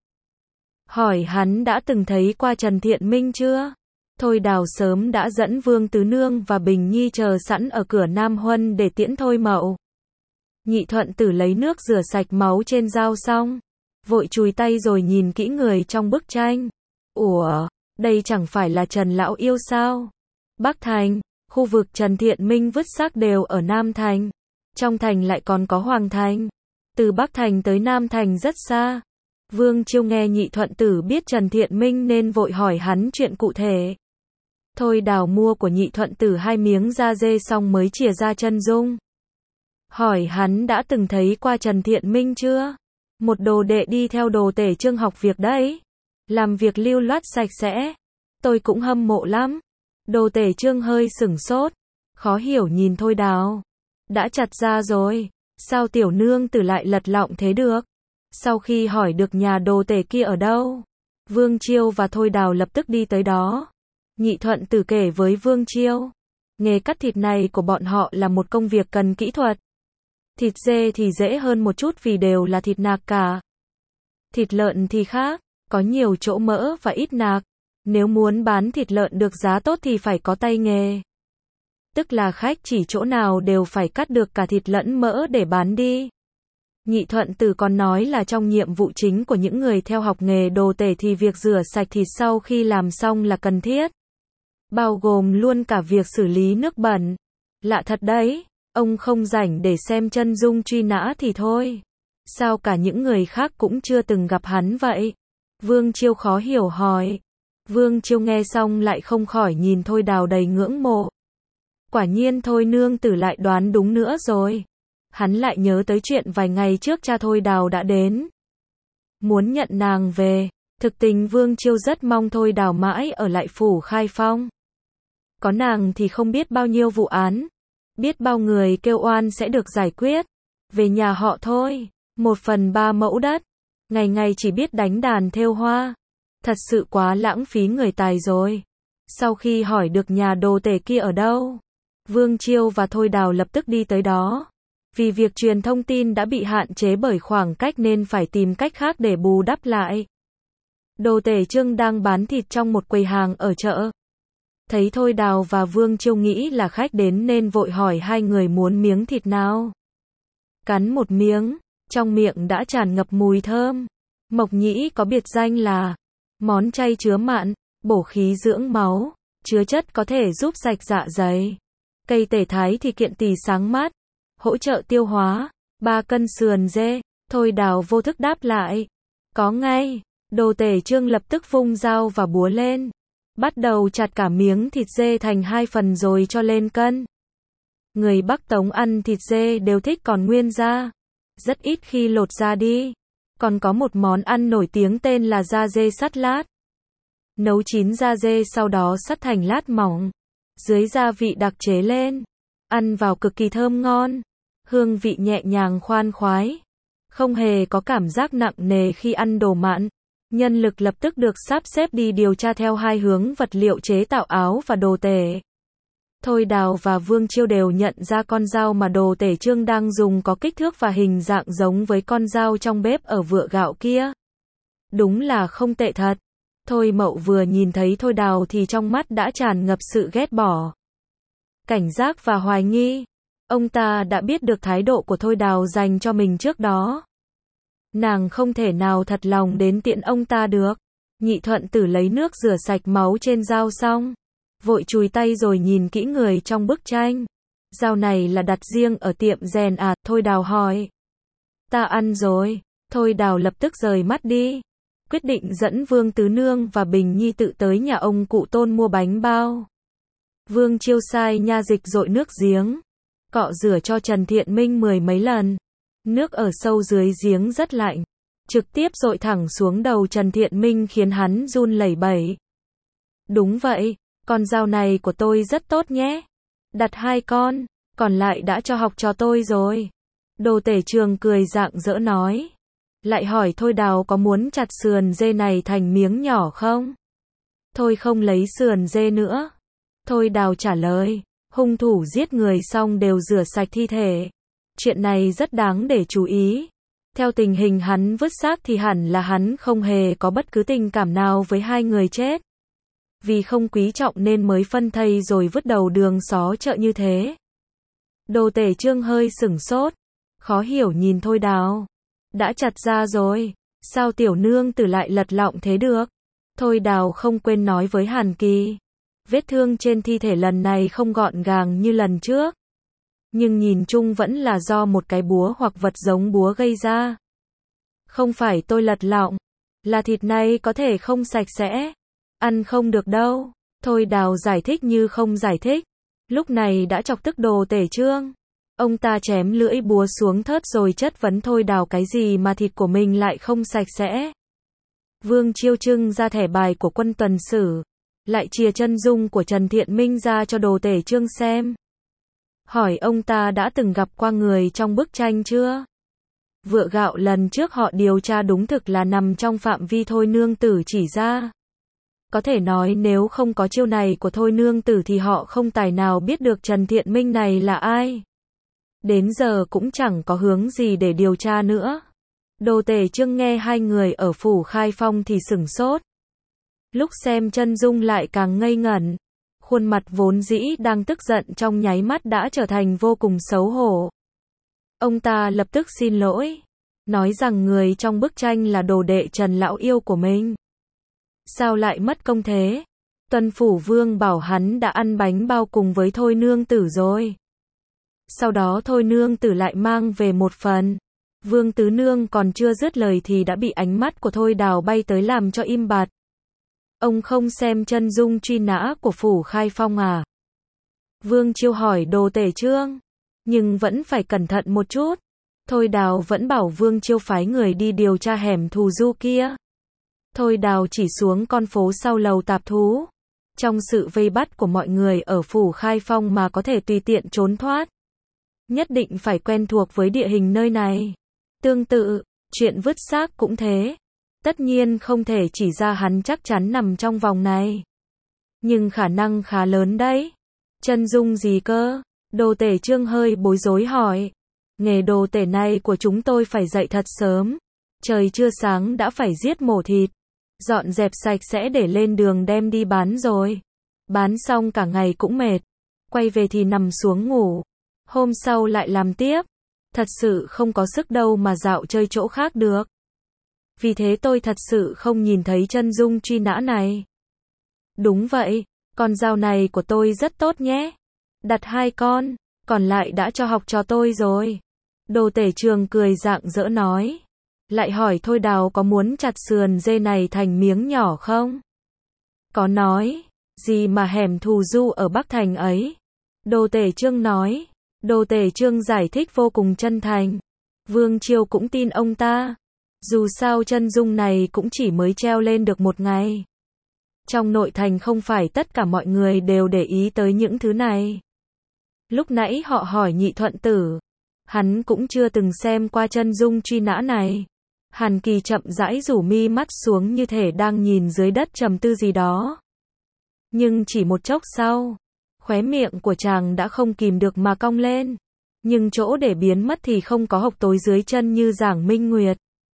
Hỏi hắn đã từng thấy qua Trần Thiện Minh chưa? Thôi Đào sớm đã dẫn Vương Tứ Nương và Bình Nhi chờ sẵn ở cửa Nam Huân để tiễn Thôi Mậu. Nhị Thuận Tử lấy nước rửa sạch máu trên dao xong, vội chùi tay rồi nhìn kỹ người trong bức tranh. Ủa, đây chẳng phải là Trần Lão Yêu sao? Bắc Thành, khu vực Trần Thiện Minh vứt xác đều ở Nam Thành. Trong thành lại còn có Hoàng Thành. Từ Bắc Thành tới Nam Thành rất xa. Vương Chiêu nghe Nhị Thuận Tử biết Trần Thiện Minh nên vội hỏi hắn chuyện cụ thể. Thôi Đào mua của Nhị Thuận Tử 2 miếng da dê xong mới chìa ra chân dung. Hỏi hắn đã từng thấy qua Trần Thiện Minh chưa? Một đồ đệ đi theo Đồ Tể Trương học việc đấy. Làm việc lưu loát sạch sẽ. Tôi cũng hâm mộ lắm. Đồ Tể Trương hơi sửng sốt. Khó hiểu nhìn Thôi Đào. Đã chặt ra rồi. Sao tiểu nương tử lại lật lọng thế được? Sau khi hỏi được nhà đồ tể kia ở đâu, Vương Chiêu và Thôi Đào lập tức đi tới đó. Nhị Thuận Tử kể với Vương Chiêu. Nghề cắt thịt này của bọn họ là một công việc cần kỹ thuật. Thịt dê thì dễ hơn một chút vì đều là thịt nạc cả. Thịt lợn thì khác, có nhiều chỗ mỡ và ít nạc. Nếu muốn bán thịt lợn được giá tốt thì phải có tay nghề. Tức là khách chỉ chỗ nào đều phải cắt được cả thịt lẫn mỡ để bán đi. Nhị Thuận Tử còn nói là trong nhiệm vụ chính của những người theo học nghề đồ tể thì việc rửa sạch thịt sau khi làm xong là cần thiết. Bao gồm luôn cả việc xử lý nước bẩn. Lạ thật đấy, ông không rảnh để xem chân dung truy nã thì thôi. Sao cả những người khác cũng chưa từng gặp hắn vậy? Vương Chiêu khó hiểu hỏi. Vương Chiêu nghe xong lại không khỏi nhìn Thôi Đào đầy ngưỡng mộ. Quả nhiên Thôi nương tử lại đoán đúng nữa rồi. Hắn lại nhớ tới chuyện vài ngày trước cha Thôi Đào đã đến. Muốn nhận nàng về. Thực tình Vương Chiêu rất mong Thôi Đào mãi ở lại phủ Khai Phong. Có nàng thì không biết bao nhiêu vụ án. Biết bao người kêu oan sẽ được giải quyết. Về nhà họ Thôi. 1/3 mẫu đất. Ngày ngày chỉ biết đánh đàn thêu hoa. Thật sự quá lãng phí người tài rồi. Sau khi hỏi được nhà đồ tể kia ở đâu, Vương Chiêu và Thôi Đào lập tức đi tới đó. Vì việc truyền thông tin đã bị hạn chế bởi khoảng cách nên phải tìm cách khác để bù đắp lại. Đồ Tể Trương đang bán thịt trong một quầy hàng ở chợ. Thấy Thôi Đào và Vương Chiêu nghĩ là khách đến nên vội hỏi hai người muốn miếng thịt nào. Cắn một miếng, trong miệng đã tràn ngập mùi thơm. Mộc nhĩ có biệt danh là món chay chứa mặn, bổ khí dưỡng máu, chứa chất có thể giúp sạch dạ dày. Cây tể thái thì kiện tỳ sáng mát, hỗ trợ tiêu hóa. 3 cân sườn dê. Thôi Đào vô thức đáp lại. Có ngay. Đồ Tể Trương lập tức vung dao và búa lên. Bắt đầu chặt cả miếng thịt dê thành 2 phần rồi cho lên cân. Người Bắc Tống ăn thịt dê đều thích còn nguyên da. Rất ít khi lột da đi. Còn có một món ăn nổi tiếng tên là da dê sắt lát. Nấu chín da dê sau đó sắt thành lát mỏng. Dưới gia vị đặc chế lên. Ăn vào cực kỳ thơm ngon. Hương vị nhẹ nhàng khoan khoái. Không hề có cảm giác nặng nề khi ăn đồ mặn. Nhân lực lập tức được sắp xếp đi điều tra theo 2 hướng vật liệu chế tạo áo và đồ tể. Thôi Đào và Vương Chiêu đều nhận ra con dao mà Đồ Tể Trương đang dùng có kích thước và hình dạng giống với con dao trong bếp ở vựa gạo kia. Đúng là không tệ thật. Thôi Mậu vừa nhìn thấy Thôi Đào thì trong mắt đã tràn ngập sự ghét bỏ, cảnh giác và hoài nghi. Ông ta đã biết được thái độ của Thôi Đào dành cho mình trước đó. Nàng không thể nào thật lòng đến tiện ông ta được. Nhị Thuận Tử lấy nước rửa sạch máu trên dao xong, vội chùi tay rồi nhìn kỹ người trong bức tranh. Dao này là đặt riêng ở tiệm rèn à? Thôi Đào hỏi. Ta ăn rồi. Thôi Đào lập tức rời mắt đi. quyết định dẫn Vương Tứ Nương và Bình Nhi tự tới nhà ông cụ Tôn mua bánh bao. Vương Chiêu sai nha dịch dội nước giếng, cọ rửa cho Trần Thiện Minh 10 mấy lần. Nước ở sâu dưới giếng rất lạnh, trực tiếp dội thẳng xuống đầu Trần Thiện Minh khiến hắn run lẩy bẩy. Đúng vậy, con dao này của tôi rất tốt nhé. Đặt 2 con, còn lại đã cho học trò tôi rồi. Đồ Tể Trường cười rạng rỡ nói. Lại hỏi Thôi Đào có muốn chặt sườn dê này thành miếng nhỏ không? Thôi không lấy sườn dê nữa. Thôi Đào trả lời, hung thủ giết người xong đều rửa sạch thi thể. Chuyện này rất đáng để chú ý. Theo tình hình hắn vứt xác thì hẳn là hắn không hề có bất cứ tình cảm nào với 2 người chết. Vì không quý trọng nên mới phân thây rồi vứt đầu đường xó chợ như thế. Đồ Tể Trương hơi sửng sốt, khó hiểu nhìn Thôi Đào. Đã chặt ra rồi, sao tiểu nương tử lại lật lọng thế được? Thôi Đào không quên nói với Hàn Kỳ. Vết thương trên thi thể lần này không gọn gàng như lần trước. Nhưng nhìn chung vẫn là do một cái búa hoặc vật giống búa gây ra. Không phải tôi lật lọng, là thịt này có thể không sạch sẽ. Ăn không được đâu. Thôi Đào giải thích như không giải thích. Lúc này đã chọc tức Đồ Tể Trương. Ông ta chém lưỡi búa xuống thớt rồi chất vấn Thôi Đào cái gì mà thịt của mình lại không sạch sẽ. Vương Chiêu trưng ra thẻ bài của quân tuần sử, lại chìa chân dung của Trần Thiện Minh ra cho Đồ Tể Trương xem. Hỏi ông ta đã từng gặp qua người trong bức tranh chưa? Vựa gạo lần trước họ điều tra đúng thực là nằm trong phạm vi Thôi nương tử chỉ ra. Có thể nói nếu không có chiêu này của Thôi nương tử thì họ không tài nào biết được Trần Thiện Minh này là ai. Đến giờ cũng chẳng có hướng gì để điều tra nữa. Đồ Tể Trương nghe 2 người ở phủ Khai Phong thì sửng sốt. Lúc xem chân dung lại càng ngây ngẩn. Khuôn mặt vốn dĩ đang tức giận trong nháy mắt đã trở thành vô cùng xấu hổ. Ông ta lập tức xin lỗi, nói rằng người trong bức tranh là đồ đệ Trần lão yêu của mình. Sao lại mất công thế? Tuân phủ vương bảo hắn đã ăn bánh bao cùng với Thôi nương tử rồi. Sau đó Thôi nương tử lại mang về một phần. Vương Tứ Nương còn chưa dứt lời thì đã bị ánh mắt của Thôi Đào bay tới làm cho im bặt. Ông không xem chân dung truy nã của phủ Khai Phong à? Vương Chiêu hỏi Đồ Tể Trương, nhưng vẫn phải cẩn thận một chút. Thôi Đào vẫn bảo Vương Chiêu phái người đi điều tra hẻm thù du kia. Thôi Đào chỉ xuống con phố sau lầu tạp thú. Trong sự vây bắt của mọi người ở phủ Khai Phong mà có thể tùy tiện trốn thoát. Nhất định phải quen thuộc với địa hình nơi này. Tương tự, chuyện vứt xác cũng thế. Tất nhiên không thể chỉ ra hắn chắc chắn nằm trong vòng này. Nhưng khả năng khá lớn đấy. Chân dung gì cơ? Đồ Tể Trương hơi bối rối hỏi. Nghề đồ tể này của chúng tôi phải dậy thật sớm. Trời chưa sáng đã phải giết mổ thịt. Dọn dẹp sạch sẽ để lên đường đem đi bán rồi. Bán xong cả ngày cũng mệt. Quay về thì nằm xuống ngủ. Hôm sau lại làm tiếp. Thật sự không có sức đâu mà dạo chơi chỗ khác được. Vì thế tôi thật sự không nhìn thấy chân dung truy nã này. Đúng vậy, con dao này của tôi rất tốt nhé. Đặt 2 con, còn lại đã cho học trò tôi rồi. Đồ Tể Trường cười rạng rỡ nói. Lại hỏi Thôi Đào có muốn chặt sườn dê này thành miếng nhỏ không? Có nói, gì mà hẻm thù du ở Bắc Thành ấy? Đồ Tể Trương nói. Đồ Tể Trương giải thích vô cùng chân thành. Vương Chiêu cũng tin ông ta. Dù sao chân dung này cũng chỉ mới treo lên được 1 ngày. Trong nội thành không phải tất cả mọi người đều để ý tới những thứ này. Lúc nãy họ hỏi Nhị Thuận Tử. Hắn cũng chưa từng xem qua chân dung truy nã này. Hàn Kỳ chậm rãi rủ mi mắt xuống như thể đang nhìn dưới đất trầm tư gì đó. Nhưng chỉ một chốc sau, khóe miệng của chàng đã không kìm được mà cong lên. Nhưng chỗ để biến mất thì không có hộc tối dưới chân như Giảng Minh Nguyệt.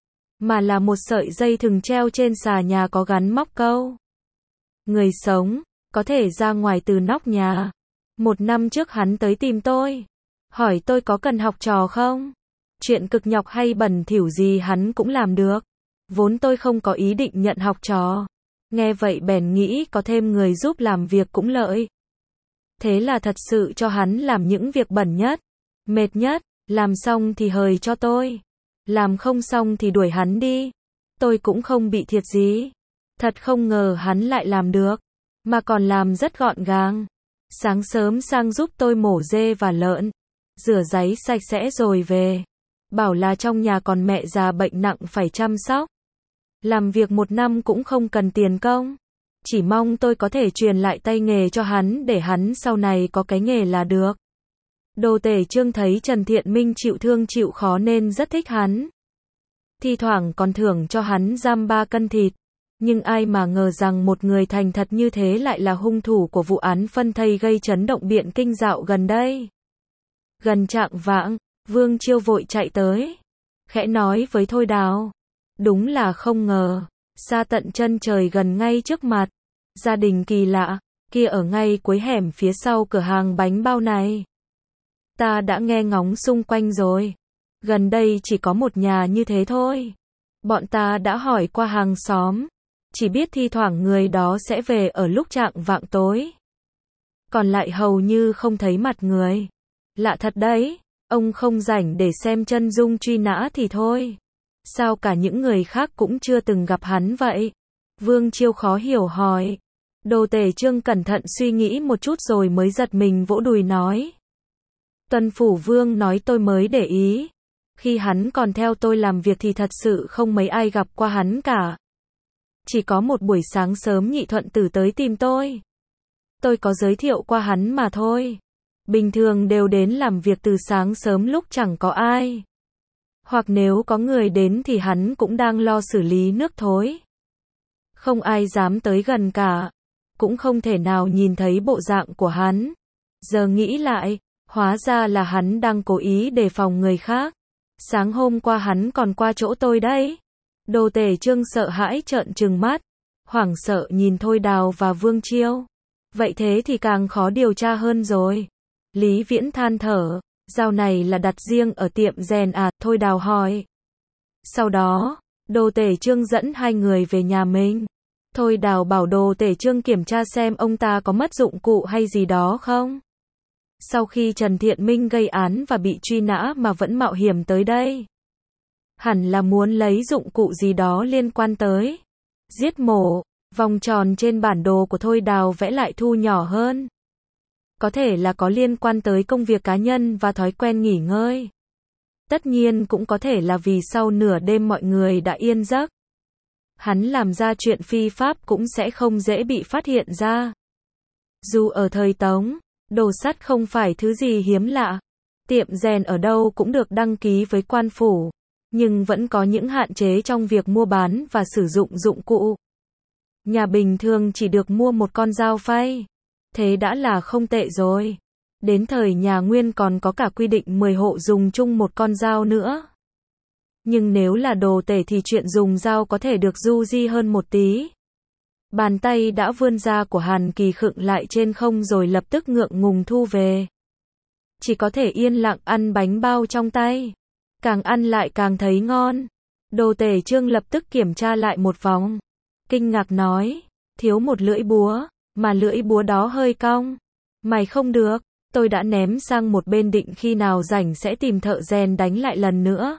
Mà là một sợi dây thừng treo trên xà nhà có gắn móc câu. Người sống, có thể ra ngoài từ nóc nhà. 1 năm trước hắn tới tìm tôi. Hỏi tôi có cần học trò không? Chuyện cực nhọc hay bẩn thỉu gì hắn cũng làm được. Vốn tôi không có ý định nhận học trò. Nghe vậy bèn nghĩ có thêm người giúp làm việc cũng lợi. Thế là thật sự cho hắn làm những việc bẩn nhất, mệt nhất. Làm xong thì hời cho tôi. Làm không xong thì đuổi hắn đi. Tôi cũng không bị thiệt gì. Thật không ngờ hắn lại làm được, mà còn làm rất gọn gàng. Sáng sớm sang giúp tôi mổ dê và lợn, rửa ráy sạch sẽ rồi về. Bảo là trong nhà còn mẹ già bệnh nặng phải chăm sóc. Làm việc 1 năm cũng không cần tiền công. Chỉ mong tôi có thể truyền lại tay nghề cho hắn để hắn sau này có cái nghề là được. Đồ Tể Trương thấy Trần Thiện Minh chịu thương chịu khó nên rất thích hắn. Thi thoảng còn thưởng cho hắn giam 3 cân thịt. Nhưng ai mà ngờ rằng một người thành thật như thế lại là hung thủ của vụ án phân thây gây chấn động Biện Kinh dạo gần đây. Gần chạng vạng, Vương Chiêu vội chạy tới. Khẽ nói với Thôi Đào. Đúng là không ngờ. Xa tận chân trời gần ngay trước mặt. Gia đình kỳ lạ, kia ở ngay cuối hẻm phía sau cửa hàng bánh bao này. Ta đã nghe ngóng xung quanh rồi. Gần đây chỉ có một nhà như thế thôi. Bọn ta đã hỏi qua hàng xóm. Chỉ biết thi thoảng người đó sẽ về ở lúc chạng vạng tối. Còn lại hầu như không thấy mặt người. Lạ thật đấy, ông không rảnh để xem chân dung truy nã thì thôi. Sao cả những người khác cũng chưa từng gặp hắn vậy? Vương Chiêu khó hiểu hỏi. Đồ Tể Trương cẩn thận suy nghĩ một chút rồi mới giật mình vỗ đùi nói. Tuân Phủ Vương nói tôi mới để ý. Khi hắn còn theo tôi làm việc thì thật sự không mấy ai gặp qua hắn cả. Chỉ có một buổi sáng sớm Nhị Thuận Tử tới tìm tôi. Tôi có giới thiệu qua hắn mà thôi. Bình thường đều đến làm việc từ sáng sớm lúc chẳng có ai. Hoặc nếu có người đến thì hắn cũng đang lo xử lý nước thối. Không ai dám tới gần cả. Cũng không thể nào nhìn thấy bộ dạng của hắn. Giờ nghĩ lại, hóa ra là hắn đang cố ý đề phòng người khác. Sáng hôm qua hắn còn qua chỗ tôi đấy. Đồ Tể Trương sợ hãi trợn trừng mắt. Hoảng sợ nhìn Thôi Đào và Vương Chiêu. Vậy thế thì càng khó điều tra hơn rồi. Lý Viễn than thở. Dao này là đặt riêng ở tiệm rèn à? Thôi Đào hỏi. Sau đó, Đồ Tể Trương dẫn 2 người về nhà mình. Thôi Đào bảo Đồ Tể Trương kiểm tra xem ông ta có mất dụng cụ hay gì đó không. Sau khi Trần Thiện Minh gây án và bị truy nã mà vẫn mạo hiểm tới đây. Hẳn là muốn lấy dụng cụ gì đó liên quan tới giết mổ. Vòng tròn trên bản đồ của Thôi Đào vẽ lại thu nhỏ hơn. Có thể là có liên quan tới công việc cá nhân và thói quen nghỉ ngơi. Tất nhiên cũng có thể là vì sau nửa đêm mọi người đã yên giấc. Hắn làm ra chuyện phi pháp cũng sẽ không dễ bị phát hiện ra. Dù ở thời Tống, đồ sắt không phải thứ gì hiếm lạ. Tiệm rèn ở đâu cũng được đăng ký với quan phủ. Nhưng vẫn có những hạn chế trong việc mua bán và sử dụng dụng cụ. Nhà bình thường chỉ được mua một con dao phay. Thế đã là không tệ rồi. Đến thời nhà Nguyên còn có cả quy định 10 hộ dùng chung một con dao nữa. Nhưng nếu là đồ tể thì chuyện dùng dao có thể được du di hơn một tí. Bàn tay đã vươn ra của Hàn Kỳ khựng lại trên không rồi lập tức ngượng ngùng thu về. Chỉ có thể yên lặng ăn bánh bao trong tay. Càng ăn lại càng thấy ngon. Đồ Tể Trương lập tức kiểm tra lại một vòng. Kinh ngạc nói, thiếu một lưỡi búa, mà lưỡi búa đó hơi cong. Mày không được, tôi đã ném sang một bên định khi nào rảnh sẽ tìm thợ rèn đánh lại lần nữa.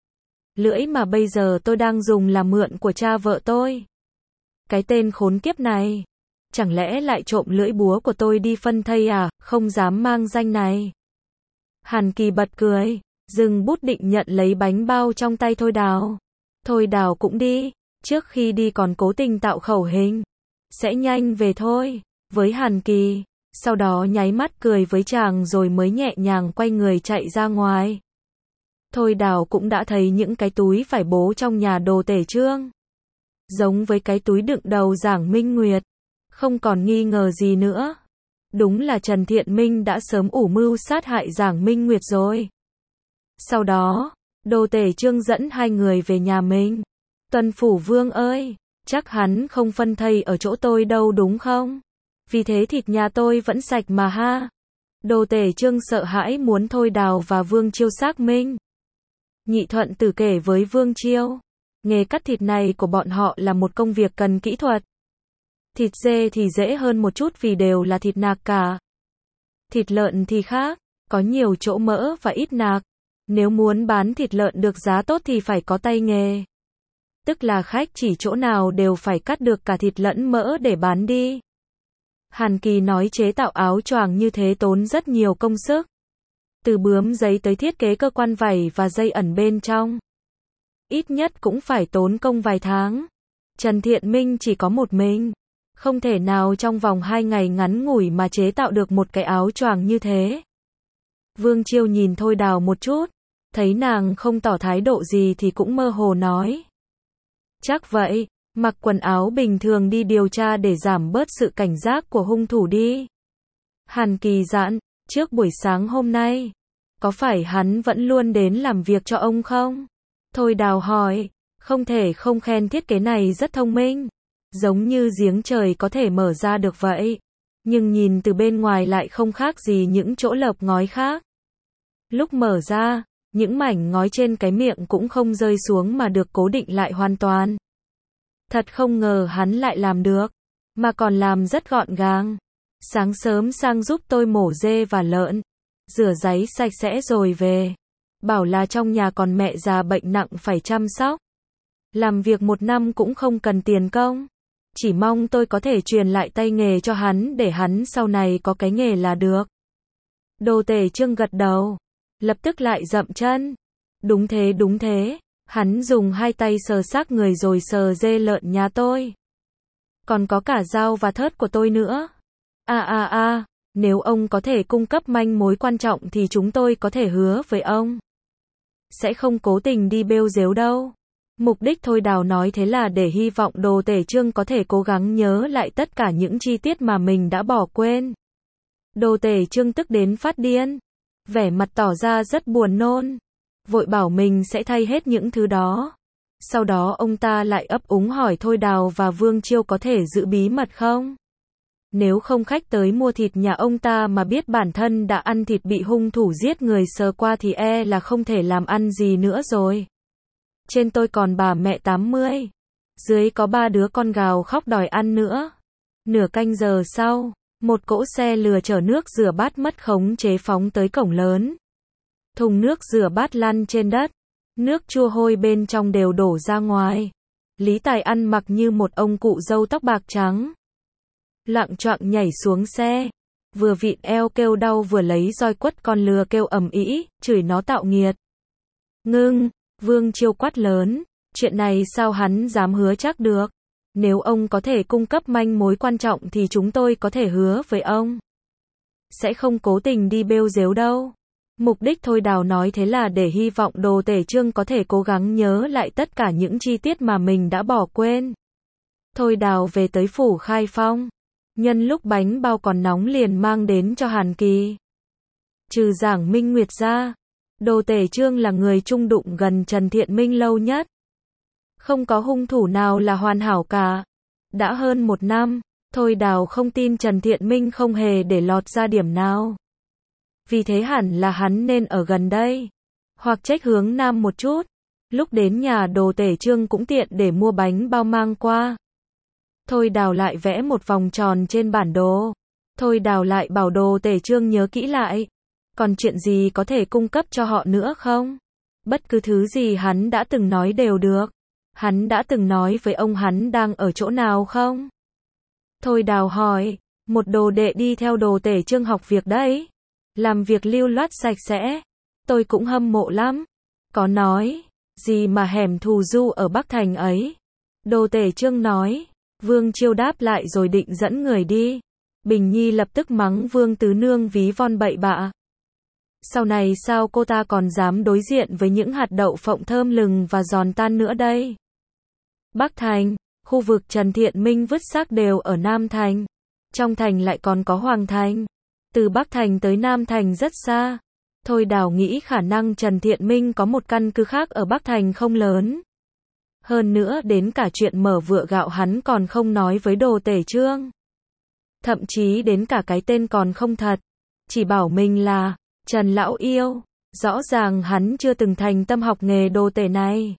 Lưỡi mà bây giờ tôi đang dùng là mượn của cha vợ tôi. Cái tên khốn kiếp này, chẳng lẽ lại trộm lưỡi búa của tôi đi phân thây à, không dám mang danh này. Hàn Kỳ bật cười, dừng bút định nhận lấy bánh bao trong tay Thôi Đào. Thôi Đào cũng đi, trước khi đi còn cố tình tạo khẩu hình. Sẽ nhanh về thôi, với Hàn Kỳ. Sau đó nháy mắt cười với chàng rồi mới nhẹ nhàng quay người chạy ra ngoài. Thôi Đào cũng đã thấy những cái túi vải bố trong nhà Đồ Tể Trương. Giống với cái túi đựng đầu Giảng Minh Nguyệt. Không còn nghi ngờ gì nữa. Đúng là Trần Thiện Minh đã sớm ủ mưu sát hại Giảng Minh Nguyệt rồi. Sau đó, Đồ Tể Trương dẫn 2 người về nhà mình. Tuân Phủ Vương ơi, chắc hắn không phân thây ở chỗ tôi đâu đúng không? Vì thế thịt nhà tôi vẫn sạch mà ha. Đồ Tể Trương sợ hãi muốn Thôi Đào và Vương Chiêu xác minh. Nhị Thuận Tử kể với Vương Chiêu, nghề cắt thịt này của bọn họ là một công việc cần kỹ thuật. Thịt dê thì dễ hơn một chút vì đều là thịt nạc cả. Thịt lợn thì khác, có nhiều chỗ mỡ và ít nạc. Nếu muốn bán thịt lợn được giá tốt thì phải có tay nghề. Tức là khách chỉ chỗ nào đều phải cắt được cả thịt lẫn mỡ để bán đi. Hàn Kỳ nói chế tạo áo choàng như thế tốn rất nhiều công sức. Từ bướm giấy tới thiết kế cơ quan vảy và dây ẩn bên trong. Ít nhất cũng phải tốn công vài tháng. Trần Thiện Minh chỉ có một mình. Không thể nào trong vòng 2 ngày ngắn ngủi mà chế tạo được một cái áo choàng như thế. Vương Chiêu nhìn Thôi Đào một chút. Thấy nàng không tỏ thái độ gì thì cũng mơ hồ nói. Chắc vậy, mặc quần áo bình thường đi điều tra để giảm bớt sự cảnh giác của hung thủ đi. Hàn Kỳ giãn, trước buổi sáng hôm nay, có phải hắn vẫn luôn đến làm việc cho ông không? Thôi Đào hỏi, không thể không khen thiết kế này rất thông minh, giống như giếng trời có thể mở ra được vậy, nhưng nhìn từ bên ngoài lại không khác gì những chỗ lợp ngói khác. Lúc mở ra, những mảnh ngói trên cái miệng cũng không rơi xuống mà được cố định lại hoàn toàn. Thật không ngờ hắn lại làm được, mà còn làm rất gọn gàng. Sáng sớm sang giúp tôi mổ dê và lợn, rửa ráy sạch sẽ rồi về. Bảo là trong nhà còn mẹ già bệnh nặng phải chăm sóc. Làm việc 1 năm cũng không cần tiền công. Chỉ mong tôi có thể truyền lại tay nghề cho hắn để hắn sau này có cái nghề là được. Đồ Tể Trương gật đầu, lập tức lại dậm chân. Đúng thế, hắn dùng 2 tay sờ xác người rồi sờ dê lợn nhà tôi. Còn có cả dao và thớt của tôi nữa. Nếu ông có thể cung cấp manh mối quan trọng thì chúng tôi có thể hứa với ông. Sẽ không cố tình đi bêu dếu đâu. Mục đích Thôi Đào nói thế là để hy vọng Đồ Tể Trương có thể cố gắng nhớ lại tất cả những chi tiết mà mình đã bỏ quên. Đồ Tể Trương tức đến phát điên. Vẻ mặt tỏ ra rất buồn nôn. Vội bảo mình sẽ thay hết những thứ đó. Sau đó ông ta lại ấp úng hỏi Thôi Đào và Vương Chiêu có thể giữ bí mật không? Nếu không khách tới mua thịt nhà ông ta mà biết bản thân đã ăn thịt bị hung thủ giết người sờ qua thì là không thể làm ăn gì nữa rồi. Trên tôi còn bà mẹ 80. Dưới có 3 đứa con gào khóc đòi ăn nữa. Nửa canh giờ sau, một cỗ xe lừa chở nước rửa bát mất khống chế phóng tới cổng lớn. Thùng nước rửa bát lăn trên đất. Nước chua hôi bên trong đều đổ ra ngoài. Lý Tài ăn mặc như một ông cụ râu tóc bạc trắng. Lạng choạng nhảy xuống xe. Vừa vịn eo kêu đau vừa lấy roi quất con lừa kêu ầm ĩ, chửi nó tạo nghiệt. Ngưng, Vương Chiêu quát lớn. Chuyện này sao hắn dám hứa chắc được. Nếu ông có thể cung cấp manh mối quan trọng thì chúng tôi có thể hứa với ông. Sẽ không cố tình đi bêu dếu đâu. Mục đích Thôi Đào nói thế là để hy vọng Đồ Tể Trương có thể cố gắng nhớ lại tất cả những chi tiết mà mình đã bỏ quên. Thôi Đào về tới phủ Khai Phong. Nhân lúc bánh bao còn nóng liền mang đến cho Hàn Kỳ. Trừ Giảng Minh Nguyệt ra, Đồ Tể Trương là người chung đụng gần Trần Thiện Minh lâu nhất. Không có hung thủ nào là hoàn hảo cả. Đã hơn 1 năm, Thôi Đào không tin Trần Thiện Minh không hề để lọt ra điểm nào. Vì thế hẳn là hắn nên ở gần đây. Hoặc trách hướng nam một chút. Lúc đến nhà Đồ Tể Trương cũng tiện để mua bánh bao mang qua. Thôi Đào lại vẽ một vòng tròn trên bản đồ. Thôi Đào lại bảo Đồ Tể Trương nhớ kỹ lại. Còn chuyện gì có thể cung cấp cho họ nữa không? Bất cứ thứ gì hắn đã từng nói đều được. Hắn đã từng nói với ông hắn đang ở chỗ nào không? Thôi Đào hỏi. Một đồ đệ đi theo Đồ Tể Trương học việc đấy. Làm việc lưu loát sạch sẽ. Tôi cũng hâm mộ lắm. Có nói. Gì mà hẻm thù du ở Bắc Thành ấy? Đồ Tể Trương nói. Vương Chiêu đáp lại rồi định dẫn người đi. Bình Nhi lập tức mắng Vương Tứ Nương ví von bậy bạ. Sau này sao cô ta còn dám đối diện với những hạt đậu phộng thơm lừng và giòn tan nữa đây? Bắc Thành, khu vực Trần Thiện Minh vứt xác đều ở Nam Thành. Trong thành lại còn có Hoàng Thành. Từ Bắc Thành tới Nam Thành rất xa. Thôi Đào nghĩ khả năng Trần Thiện Minh có một căn cứ khác ở Bắc Thành không lớn. Hơn nữa đến cả chuyện mở vựa gạo hắn còn không nói với Đồ Tể Trương. Thậm chí đến cả cái tên còn không thật. Chỉ bảo mình là Trần Lão Yêu. Rõ ràng hắn chưa từng thành tâm học nghề đồ tể này.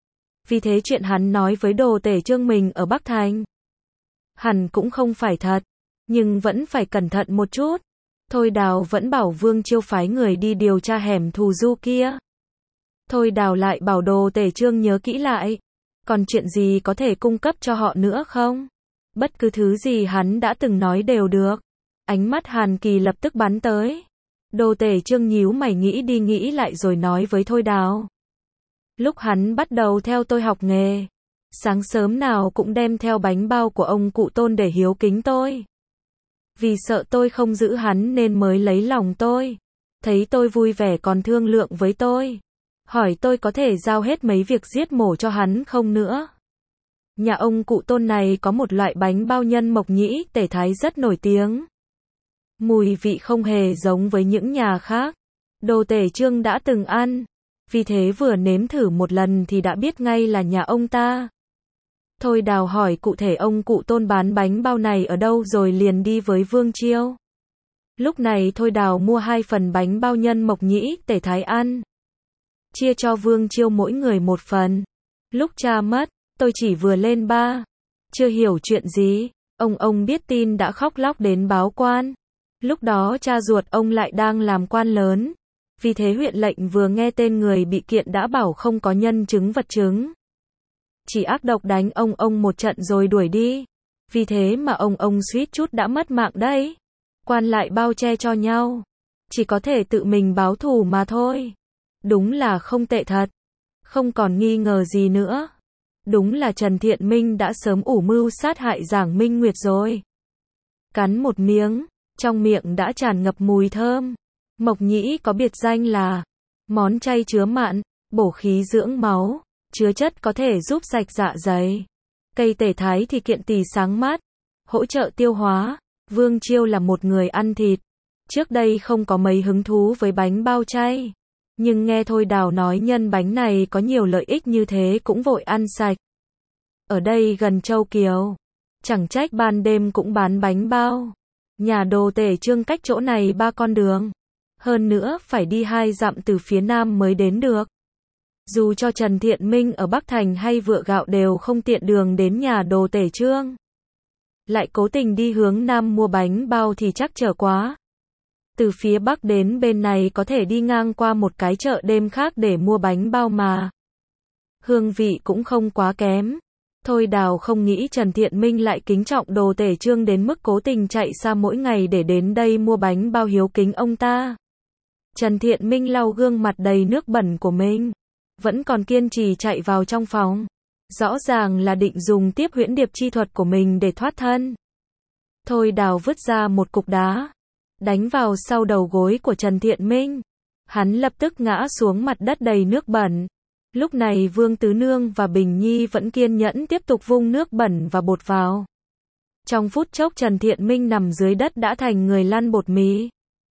Vì thế chuyện hắn nói với Đồ Tể Trương mình ở Bắc Thành hẳn cũng không phải thật. Nhưng vẫn phải cẩn thận một chút. Thôi Đào vẫn bảo Vương Chiêu phái người đi điều tra hẻm thù du kia. Thôi Đào lại bảo Đồ Tể Trương nhớ kỹ lại. Còn chuyện gì có thể cung cấp cho họ nữa không? Bất cứ thứ gì hắn đã từng nói đều được. Ánh mắt Hàn Kỳ lập tức bắn tới. Đồ Tể Trương nhíu mày nghĩ đi nghĩ lại rồi nói với Thôi Đào. Lúc hắn bắt đầu theo tôi học nghề, sáng sớm nào cũng đem theo bánh bao của ông cụ Tôn để hiếu kính tôi. Vì sợ tôi không giữ hắn nên mới lấy lòng tôi. Thấy tôi vui vẻ còn thương lượng với tôi. Hỏi tôi có thể giao hết mấy việc giết mổ cho hắn không nữa. Nhà ông cụ Tôn này có một loại bánh bao nhân mộc nhĩ tể thái rất nổi tiếng. Mùi vị không hề giống với những nhà khác. Đồ Tể Trương đã từng ăn. Vì thế vừa nếm thử một lần thì đã biết ngay là nhà ông ta. Thôi Đào hỏi cụ thể ông cụ Tôn bán bánh bao này ở đâu rồi liền đi với Vương Chiêu. Lúc này Thôi Đào mua 2 phần bánh bao nhân mộc nhĩ tể thái ăn. Chia cho Vương Chiêu mỗi người 1 phần. Lúc cha mất, tôi chỉ vừa lên 3. Chưa hiểu chuyện gì. Ông biết tin đã khóc lóc đến báo quan. Lúc đó cha ruột ông lại đang làm quan lớn. Vì thế huyện lệnh vừa nghe tên người bị kiện đã bảo không có nhân chứng vật chứng. Chỉ ác độc đánh ông một trận rồi đuổi đi. Vì thế mà ông suýt chút đã mất mạng đấy. Quan lại bao che cho nhau. Chỉ có thể tự mình báo thù mà thôi. Đúng là không tệ thật. Không còn nghi ngờ gì nữa. Đúng là Trần Thiện Minh đã sớm ủ mưu sát hại Giảng Minh Nguyệt rồi. Cắn một miếng, trong miệng đã tràn ngập mùi thơm. Mộc nhĩ có biệt danh là món chay chứa mặn, bổ khí dưỡng máu, chứa chất có thể giúp sạch dạ dày. Cây tể thái thì kiện tỳ sáng mát, hỗ trợ tiêu hóa. Vương Chiêu là một người ăn thịt. Trước đây không có mấy hứng thú với bánh bao chay. Nhưng nghe Thôi Đào nói nhân bánh này có nhiều lợi ích như thế cũng vội ăn sạch. Ở đây gần Châu Kiều, chẳng trách ban đêm cũng bán bánh bao. Nhà Đồ Tể Trương cách chỗ này 3 con đường. Hơn nữa phải đi 2 dặm từ phía nam mới đến được. Dù cho Trần Thiện Minh ở Bắc Thành hay Vựa Gạo đều không tiện đường đến nhà Đồ Tể Trương. Lại cố tình đi hướng nam mua bánh bao thì chắc trở quá. Từ phía Bắc đến bên này có thể đi ngang qua một cái chợ đêm khác để mua bánh bao mà. Hương vị cũng không quá kém. Thôi Đào không nghĩ Trần Thiện Minh lại kính trọng Đồ Tể Trương đến mức cố tình chạy xa mỗi ngày để đến đây mua bánh bao hiếu kính ông ta. Trần Thiện Minh lau gương mặt đầy nước bẩn của mình. Vẫn còn kiên trì chạy vào trong phòng. Rõ ràng là định dùng tiếp huyễn điệp chi thuật của mình để thoát thân. Thôi Đào vứt ra một cục đá. Đánh vào sau đầu gối của Trần Thiện Minh. Hắn lập tức ngã xuống mặt đất đầy nước bẩn. Lúc này Vương Tứ Nương và Bình Nhi vẫn kiên nhẫn tiếp tục vung nước bẩn và bột vào. Trong phút chốc Trần Thiện Minh nằm dưới đất đã thành người lăn bột mì.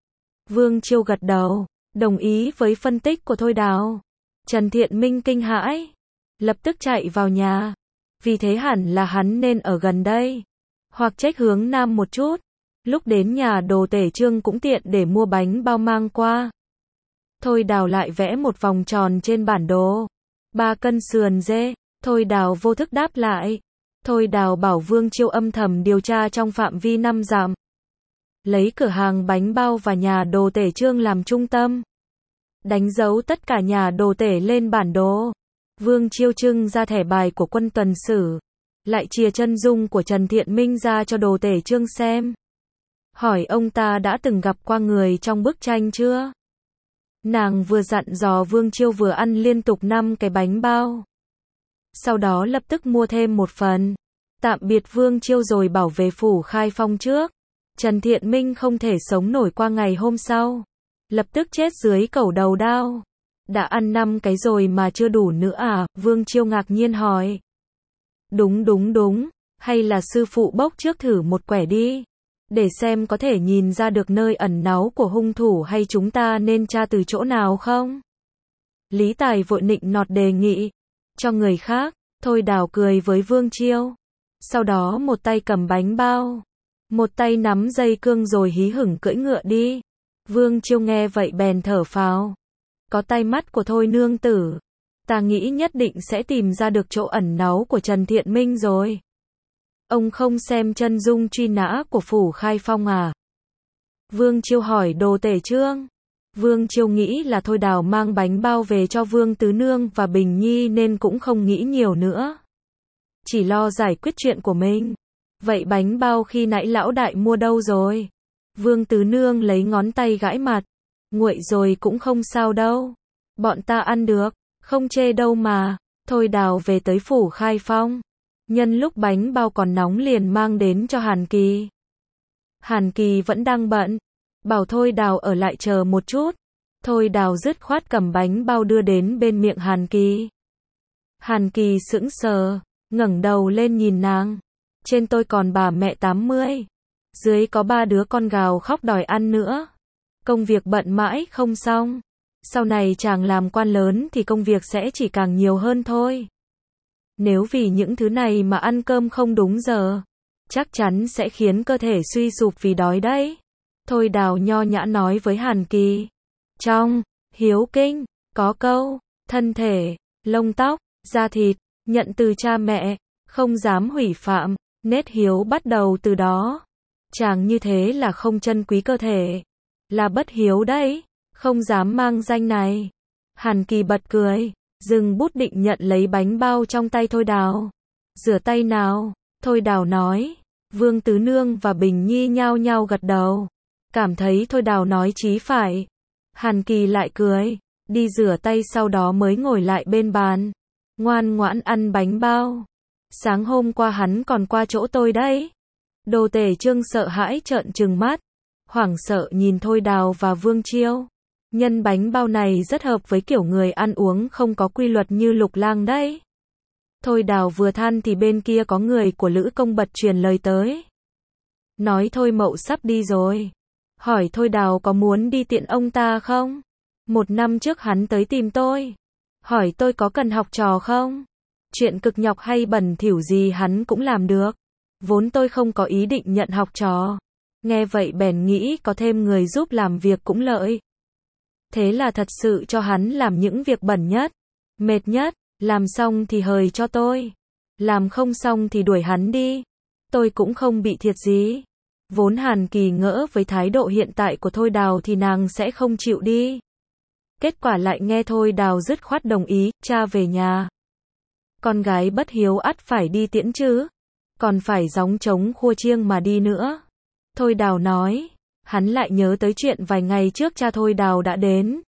Vương Chiêu gật đầu, đồng ý với phân tích của Thôi Đào. Trần Thiện Minh kinh hãi, lập tức chạy vào nhà. Vì thế hẳn là hắn nên ở gần đây. Hoặc trách hướng nam một chút. Lúc đến nhà Đồ Tể Trương cũng tiện để mua bánh bao mang qua. Thôi Đào lại vẽ một vòng tròn trên bản đồ. 3 cân sườn dê. Thôi Đào vô thức đáp lại. Thôi Đào bảo Vương Chiêu âm thầm điều tra trong phạm vi 5 dặm. Lấy cửa hàng bánh bao và nhà Đồ Tể Trương làm trung tâm. Đánh dấu tất cả nhà Đồ Tể lên bản đồ. Vương Chiêu trưng ra thẻ bài của quân tuần sử. Lại chìa chân dung của Trần Thiện Minh ra cho Đồ Tể Trương xem. Hỏi ông ta đã từng gặp qua người trong bức tranh chưa? Nàng vừa dặn dò Vương Chiêu vừa ăn liên tục 5 cái bánh bao. Sau đó lập tức mua thêm 1 phần. Tạm biệt Vương Chiêu rồi bảo về phủ Khai Phong trước. Trần Thiện Minh không thể sống nổi qua ngày hôm sau. Lập tức chết dưới cẩu đầu đao. Đã ăn 5 cái rồi mà chưa đủ nữa à? Vương Chiêu ngạc nhiên hỏi. Đúng. Hay là sư phụ bốc trước thử một quẻ đi. Để xem có thể nhìn ra được nơi ẩn náu của hung thủ hay chúng ta nên tra từ chỗ nào không? Lý Tài vội nịnh nọt đề nghị. Cho người khác. Thôi Đào cười với Vương Chiêu. Sau đó một tay cầm bánh bao. Một tay nắm dây cương rồi hí hửng cưỡi ngựa đi. Vương Chiêu nghe vậy bèn thở phào. Có tay mắt của Thôi nương tử. Ta nghĩ nhất định sẽ tìm ra được chỗ ẩn náu của Trần Thiện Minh rồi. Ông không xem chân dung truy nã của phủ Khai Phong à? Vương Chiêu hỏi Đồ Tể Trương. Vương Chiêu nghĩ là Thôi Đào mang bánh bao về cho Vương Tứ Nương và Bình Nhi nên cũng không nghĩ nhiều nữa. chỉ lo giải quyết chuyện của mình. Vậy bánh bao khi nãy lão đại mua đâu rồi? Vương Tứ Nương lấy ngón tay gãi mặt. Nguội rồi cũng không sao đâu. Bọn ta ăn được, không chê đâu mà. Thôi Đào về tới phủ Khai Phong. Nhân lúc bánh bao còn nóng liền mang đến cho Hàn Kỳ. Hàn Kỳ vẫn đang bận. Bảo Thôi Đào ở lại chờ một chút. Thôi Đào dứt khoát cầm bánh bao đưa đến bên miệng Hàn Kỳ. Hàn Kỳ sững sờ, ngẩng đầu lên nhìn nàng. Trên tôi còn bà mẹ 80. Dưới có 3 đứa con gào khóc đòi ăn nữa. Công việc bận mãi không xong. Sau này chàng làm quan lớn thì công việc sẽ chỉ càng nhiều hơn thôi. Nếu vì những thứ này mà ăn cơm không đúng giờ, chắc chắn sẽ khiến cơ thể suy sụp vì đói đấy. Thôi Đào nho nhã nói với Hàn Kỳ. Trong Hiếu Kinh, có câu, thân thể, lông tóc, da thịt, nhận từ cha mẹ, không dám hủy phạm, nết hiếu bắt đầu từ đó. Chàng như thế là không trân quý cơ thể, là bất hiếu đấy, không dám mang danh này. Hàn Kỳ bật cười, dừng bút định nhận lấy bánh bao trong tay Thôi Đào. Rửa tay nào, Thôi Đào nói. Vương Tứ Nương và Bình Nhi nhao nhao gật đầu, cảm thấy Thôi Đào nói chí phải. Hàn Kỳ lại cười, đi rửa tay sau đó mới ngồi lại bên bàn, ngoan ngoãn ăn bánh bao. Sáng hôm qua hắn còn qua chỗ tôi đấy. Đồ Tể Trương sợ hãi trợn trừng mắt, hoảng sợ nhìn Thôi Đào và Vương Chiêu. Nhân bánh bao này rất hợp với kiểu người ăn uống không có quy luật như Lục Lang đấy. Thôi Đào vừa than thì bên kia có người của Lữ Công Bật truyền lời tới. Nói Thôi Mậu sắp đi rồi. Hỏi Thôi Đào có muốn đi tiện ông ta không? 1 năm trước hắn tới tìm tôi. Hỏi tôi có cần học trò không? Chuyện cực nhọc hay bẩn thỉu gì hắn cũng làm được. Vốn tôi không có ý định nhận học trò. Nghe vậy bèn nghĩ có thêm người giúp làm việc cũng lợi. Thế là thật sự cho hắn làm những việc bẩn nhất, mệt nhất, làm xong thì hời cho tôi. Làm không xong thì đuổi hắn đi. Tôi cũng không bị thiệt gì. Vốn Hàn Kỳ ngỡ với thái độ hiện tại của Thôi Đào thì nàng sẽ không chịu đi. Kết quả lại nghe Thôi Đào dứt khoát đồng ý, cha về nhà. Con gái bất hiếu ắt phải đi tiễn chứ. Còn phải gióng trống khua chiêng mà đi nữa. Thôi Đào nói, hắn lại nhớ tới chuyện vài ngày trước cha Thôi Đào đã đến.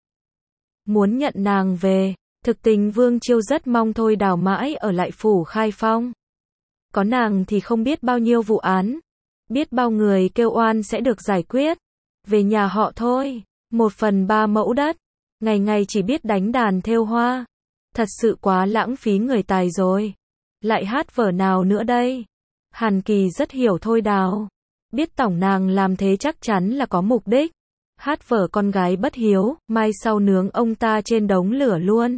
Muốn nhận nàng về, thực tình Vương Chiêu rất mong Thôi Đào mãi ở lại phủ Khai Phong. Có nàng thì không biết bao nhiêu vụ án, biết bao người kêu oan sẽ được giải quyết. Về nhà họ Thôi, 1/3 mẫu đất, ngày ngày chỉ biết đánh đàn thêu hoa. Thật sự quá lãng phí người tài rồi. Lại hát vở nào nữa đây? Hàn Kỳ rất hiểu Thôi Đào. Biết tổng nàng làm thế chắc chắn là có mục đích. Hát vở con gái bất hiếu, mai sau nướng ông ta trên đống lửa luôn.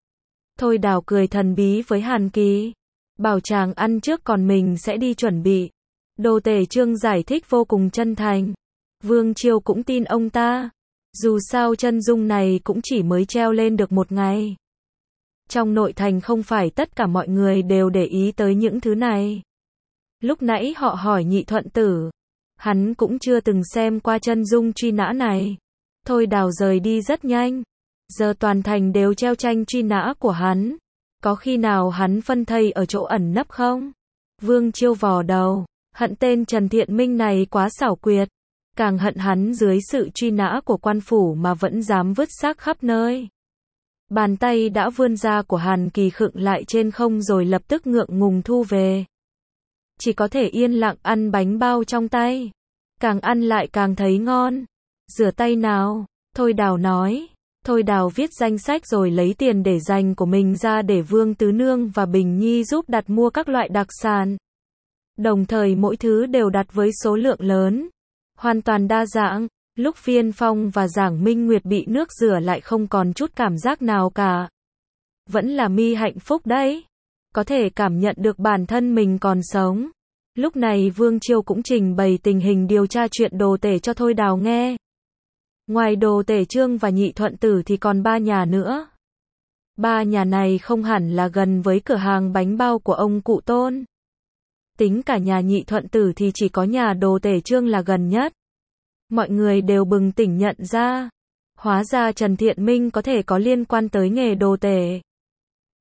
Thôi Đào cười thần bí với Hàn Kỳ. Bảo chàng ăn trước còn mình sẽ đi chuẩn bị. Đồ Tể Trương giải thích vô cùng chân thành. Vương Chiêu cũng tin ông ta. Dù sao chân dung này cũng chỉ mới treo lên được 1 ngày. Trong nội thành không phải tất cả mọi người đều để ý tới những thứ này. Lúc nãy họ hỏi Nhị Thuận Tử. Hắn cũng chưa từng xem qua chân dung truy nã này. Thôi Đào rời đi rất nhanh. Giờ toàn thành đều treo tranh truy nã của hắn. Có khi nào hắn phân thây ở chỗ ẩn nấp không? Vương Chiêu vò đầu. Hận tên Trần Thiện Minh này quá xảo quyệt. Càng hận hắn dưới sự truy nã của quan phủ mà vẫn dám vứt xác khắp nơi. Bàn tay đã vươn ra của Hàn Kỳ khựng lại trên không rồi lập tức ngượng ngùng thu về. Chỉ có thể yên lặng ăn bánh bao trong tay. Càng ăn lại càng thấy ngon. Rửa tay nào, Thôi Đào nói. Thôi Đào viết danh sách rồi lấy tiền để dành của mình ra để Vương Tứ Nương và Bình Nhi giúp đặt mua các loại đặc sản. Đồng thời mỗi thứ đều đặt với số lượng lớn. Hoàn toàn đa dạng. Lúc Viên Phong và Giảng Minh Nguyệt bị nước rửa lại không còn chút cảm giác nào cả. Vẫn là mi hạnh phúc đấy. Có thể cảm nhận được bản thân mình còn sống. Lúc này Vương Chiêu cũng trình bày tình hình điều tra chuyện Đồ Tể cho Thôi Đào nghe. Ngoài Đồ Tể Trương và Nhị Thuận Tử thì còn 3 nhà nữa. 3 nhà này không hẳn là gần với cửa hàng bánh bao của ông cụ Tôn. Tính cả nhà Nhị Thuận Tử thì chỉ có nhà Đồ Tể Trương là gần nhất. Mọi người đều bừng tỉnh nhận ra. Hóa ra Trần Thiện Minh có thể có liên quan tới nghề đồ tể.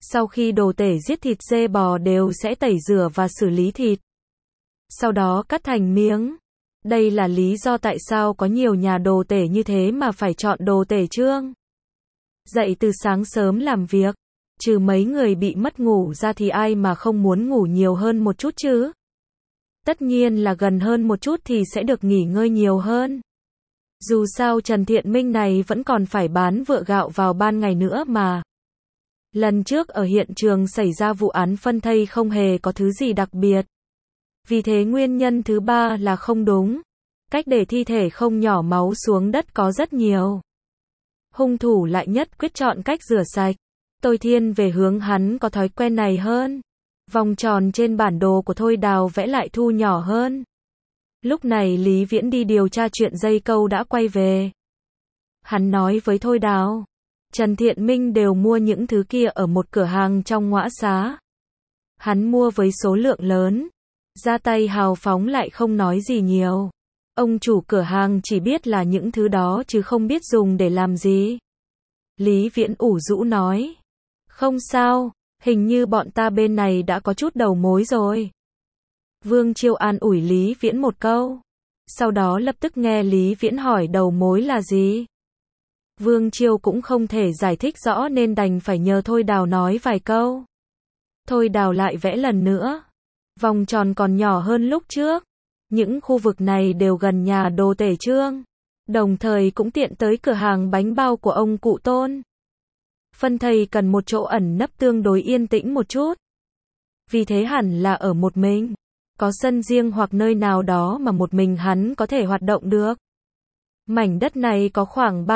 Sau khi đồ tể giết thịt dê bò đều sẽ tẩy rửa và xử lý thịt. Sau đó cắt thành miếng. Đây là lý do tại sao có nhiều nhà đồ tể như thế mà phải chọn đồ tể trương. Dậy từ sáng sớm làm việc. Trừ mấy người bị mất ngủ ra thì ai mà không muốn ngủ nhiều hơn một chút chứ. Tất nhiên là gần hơn một chút thì sẽ được nghỉ ngơi nhiều hơn. Dù sao Trần Thiện Minh này vẫn còn phải bán vựa gạo vào ban ngày nữa mà. Lần trước ở hiện trường xảy ra vụ án phân thây không hề có thứ gì đặc biệt. Vì thế nguyên nhân thứ ba là không đúng. Cách để thi thể không nhỏ máu xuống đất có rất nhiều. Hung thủ lại nhất quyết chọn cách rửa sạch. Tôi thiên về hướng hắn có thói quen này hơn. Vòng tròn trên bản đồ của Thôi Đào vẽ lại thu nhỏ hơn. Lúc này Lý Viễn đi điều tra chuyện dây câu đã quay về. Hắn nói với Thôi Đào, Trần Thiện Minh đều mua những thứ kia ở một cửa hàng trong Ngõa Xá. Hắn mua với số lượng lớn, ra tay hào phóng lại không nói gì nhiều. Ông chủ cửa hàng chỉ biết là những thứ đó chứ không biết dùng để làm gì. Lý Viễn ủ rũ nói, không sao, hình như bọn ta bên này đã có chút đầu mối rồi. Vương Chiêu an ủi Lý Viễn một câu. Sau đó lập tức nghe Lý Viễn hỏi đầu mối là gì. Vương Chiêu cũng không thể giải thích rõ nên đành phải nhờ Thôi Đào nói vài câu. Thôi Đào lại vẽ lần nữa. Vòng tròn còn nhỏ hơn lúc trước. Những khu vực này đều gần nhà đồ tể trương. Đồng thời cũng tiện tới cửa hàng bánh bao của ông cụ Tôn. Phân thây cần một chỗ ẩn nấp tương đối yên tĩnh một chút. Vì thế hẳn là ở một mình. Có sân riêng hoặc nơi nào đó mà một mình hắn có thể hoạt động được. Mảnh đất này có khoảng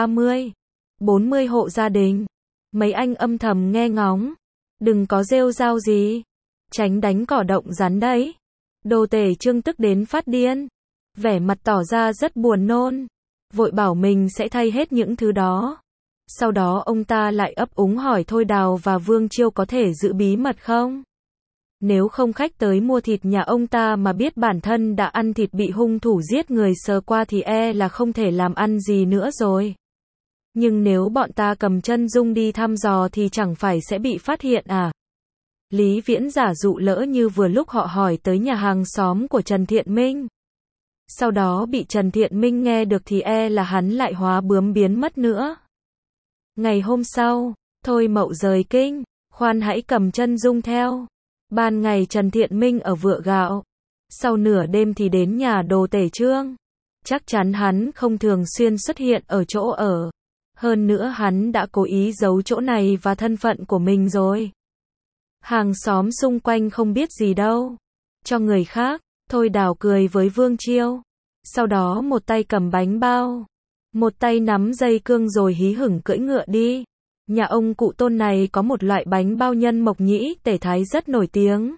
40 hộ gia đình. Mấy anh âm thầm nghe ngóng. Đừng có rêu rao gì. Tránh đánh cỏ động rắn đấy. Đồ tể trương tức đến phát điên. Vẻ mặt tỏ ra rất buồn nôn. Vội bảo mình sẽ thay hết những thứ đó. Sau đó ông ta lại ấp úng hỏi Thôi Đào và Vương Chiêu có thể giữ bí mật không? Nếu không khách tới mua thịt nhà ông ta mà biết bản thân đã ăn thịt bị hung thủ giết người sờ qua thì là không thể làm ăn gì nữa rồi. Nhưng nếu bọn ta cầm chân dung đi thăm dò thì chẳng phải sẽ bị phát hiện à? Lý Viễn giả dụ lỡ như vừa lúc họ hỏi tới nhà hàng xóm của Trần Thiện Minh. Sau đó bị Trần Thiện Minh nghe được thì là hắn lại hóa bướm biến mất nữa. Ngày hôm sau, Thôi Mậu rời kinh, khoan hãy cầm chân dung theo. Ban ngày Trần Thiện Minh ở vựa gạo. Sau nửa đêm thì đến nhà đồ tể trương. Chắc chắn hắn không thường xuyên xuất hiện ở chỗ ở. Hơn nữa hắn đã cố ý giấu chỗ này và thân phận của mình rồi. Hàng xóm xung quanh không biết gì đâu. Cho người khác, Thôi Đào cười với Vương Chiêu. Sau đó một tay cầm bánh bao. Một tay nắm dây cương rồi hí hửng cưỡi ngựa đi. Nhà ông cụ Tôn này có một loại bánh bao nhân mộc nhĩ tể thái rất nổi tiếng.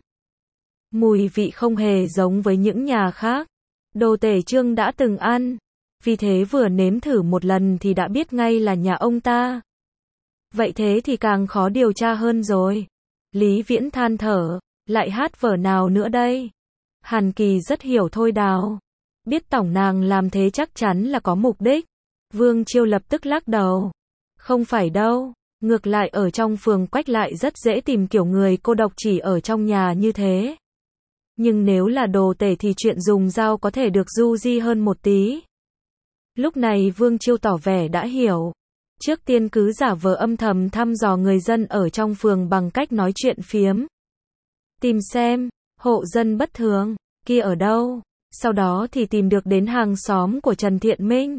Mùi vị không hề giống với những nhà khác. Đồ tể trương đã từng ăn. Vì thế vừa nếm thử một lần thì đã biết ngay là nhà ông ta. Vậy thế thì càng khó điều tra hơn rồi. Lý Viễn than thở. Lại hát vở nào nữa đây? Hàn Kỳ rất hiểu Thôi Đào. Biết tổng nàng làm thế chắc chắn là có mục đích. Vương Chiêu lập tức lắc đầu. Không phải đâu. Ngược lại ở trong phường Quách lại rất dễ tìm kiểu người cô độc chỉ ở trong nhà như thế. Nhưng nếu là đồ tể thì chuyện dùng dao có thể được du di hơn một tí. Lúc này Vương Chiêu tỏ vẻ đã hiểu. Trước tiên cứ giả vờ âm thầm thăm dò người dân ở trong phường bằng cách nói chuyện phiếm. Tìm xem, hộ dân bất thường, kia ở đâu. Sau đó thì tìm được đến hàng xóm của Trần Thiện Minh.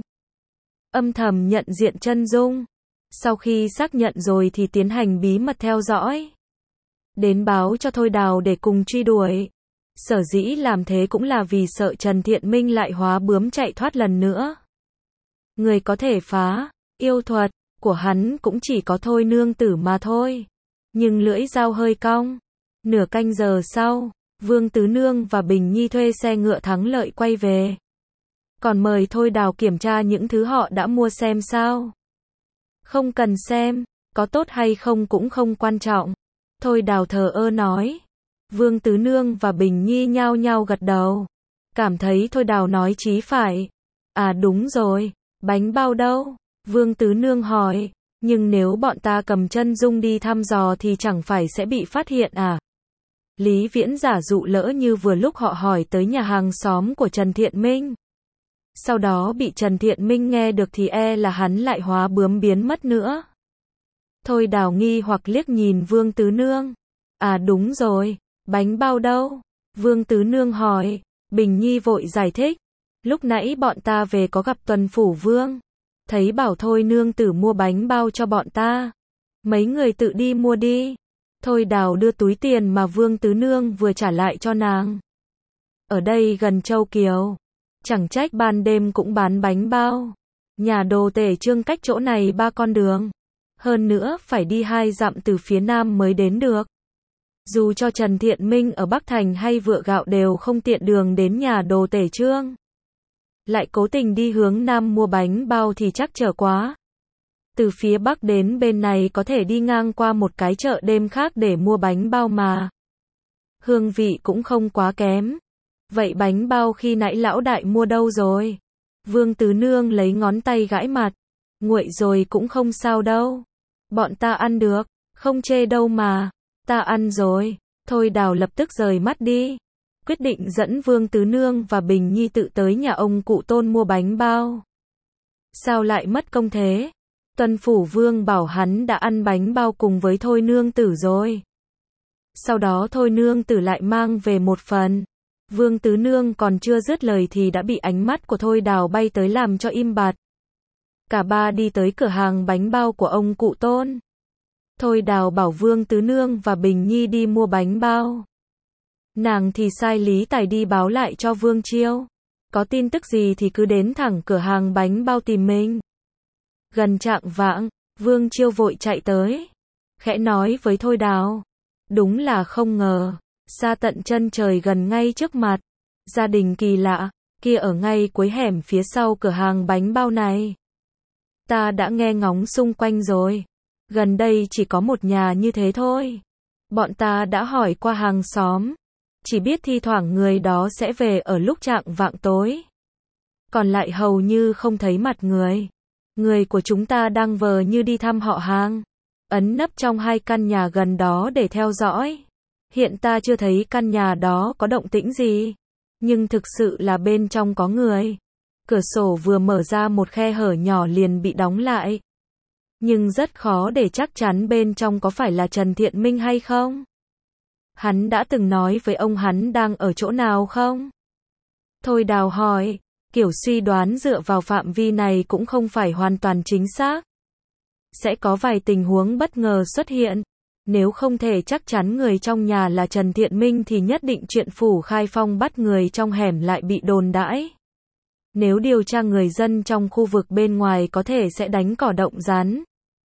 Âm thầm nhận diện chân dung. Sau khi xác nhận rồi thì tiến hành bí mật theo dõi. Đến báo cho Thôi Đào để cùng truy đuổi. Sở dĩ làm thế cũng là vì sợ Trần Thiện Minh lại hóa bướm chạy thoát lần nữa. Người có thể phá yêu thuật của hắn cũng chỉ có Thôi nương tử mà thôi. Nhưng lưỡi dao hơi cong. Nửa canh giờ sau, Vương Tứ Nương và Bình Nhi thuê xe ngựa thắng lợi quay về. Còn mời Thôi Đào kiểm tra những thứ họ đã mua xem sao. Không cần xem, có tốt hay không cũng không quan trọng. Thôi Đào thờ ơ nói. Vương Tứ Nương và Bình Nhi nhao nhao gật đầu. Cảm thấy Thôi Đào nói chí phải. À đúng rồi, bánh bao đâu? Vương Tứ Nương hỏi. Nhưng nếu bọn ta cầm chân dung đi thăm dò thì chẳng phải sẽ bị phát hiện à? Lý Viễn giả dụ lỡ như vừa lúc họ hỏi tới nhà hàng xóm của Trần Thiện Minh. Sau đó bị Trần Thiện Minh nghe được thì e là hắn lại hóa bướm biến mất nữa. Thôi Đào nghi hoặc liếc nhìn Vương Tứ Nương. À đúng rồi, bánh bao đâu? Vương Tứ Nương hỏi. Bình Nhi vội giải thích. Lúc nãy bọn ta về có gặp Tuần Phủ Vương. Thấy bảo thôi nương tử mua bánh bao cho bọn ta. Mấy người tự đi mua đi. Thôi Đào đưa túi tiền mà Vương Tứ Nương vừa trả lại cho nàng. Ở đây gần Châu Kiều. Chẳng trách ban đêm cũng bán bánh bao. Nhà đồ Tể Trương cách chỗ này 3 con đường. Hơn nữa phải đi 2 dặm từ phía nam mới đến được. Dù cho Trần Thiện Minh ở Bắc Thành hay Vựa Gạo đều không tiện đường đến nhà đồ Tể Trương. Lại cố tình đi hướng nam mua bánh bao thì chắc trở quá. Từ phía Bắc đến bên này có thể đi ngang qua một cái chợ đêm khác để mua bánh bao mà. Hương vị cũng không quá kém. Vậy bánh bao khi nãy lão đại mua đâu rồi? Vương Tứ Nương lấy ngón tay gãi mặt. Nguội rồi cũng không sao đâu. Bọn ta ăn được, không chê đâu mà. Ta ăn rồi. Thôi Đào lập tức rời mắt đi. Quyết định dẫn Vương Tứ Nương và Bình Nhi tự tới nhà ông cụ Tôn mua bánh bao. Sao lại mất công thế? Tuần Phủ Vương bảo hắn đã ăn bánh bao cùng với Thôi nương tử rồi. Sau đó Thôi nương tử lại mang về một phần. Vương Tứ Nương còn chưa dứt lời thì đã bị ánh mắt của Thôi Đào bay tới làm cho im bặt. Cả ba đi tới cửa hàng bánh bao của ông cụ Tôn. Thôi Đào bảo Vương Tứ Nương và Bình Nhi đi mua bánh bao. Nàng thì sai Lý Tài đi báo lại cho Vương Chiêu. Có tin tức gì thì cứ đến thẳng cửa hàng bánh bao tìm mình. Gần chạng vạng, Vương Chiêu vội chạy tới. Khẽ nói với Thôi Đào. Đúng là không ngờ. Xa tận chân trời gần ngay trước mặt. Gia đình kỳ lạ, kia ở ngay cuối hẻm phía sau cửa hàng bánh bao này. Ta đã nghe ngóng xung quanh rồi. Gần đây chỉ có một nhà như thế thôi. Bọn ta đã hỏi qua hàng xóm. Chỉ biết thi thoảng người đó sẽ về ở lúc chạng vạng tối. Còn lại hầu như không thấy mặt người. Người của chúng ta đang vờ như đi thăm họ hàng. Ẩn nấp trong 2 căn nhà gần đó để theo dõi. Hiện ta chưa thấy căn nhà đó có động tĩnh gì. Nhưng thực sự là bên trong có người. Cửa sổ vừa mở ra một khe hở nhỏ liền bị đóng lại. Nhưng rất khó để chắc chắn bên trong có phải là Trần Thiện Minh hay không. Hắn đã từng nói với ông hắn đang ở chỗ nào không? Thôi Đào hỏi, kiểu suy đoán dựa vào phạm vi này cũng không phải hoàn toàn chính xác. Sẽ có vài tình huống bất ngờ xuất hiện. Nếu không thể chắc chắn người trong nhà là Trần Thiện Minh thì nhất định chuyện Phủ Khai Phong bắt người trong hẻm lại bị đồn đãi. Nếu điều tra người dân trong khu vực bên ngoài có thể sẽ đánh cỏ động rắn.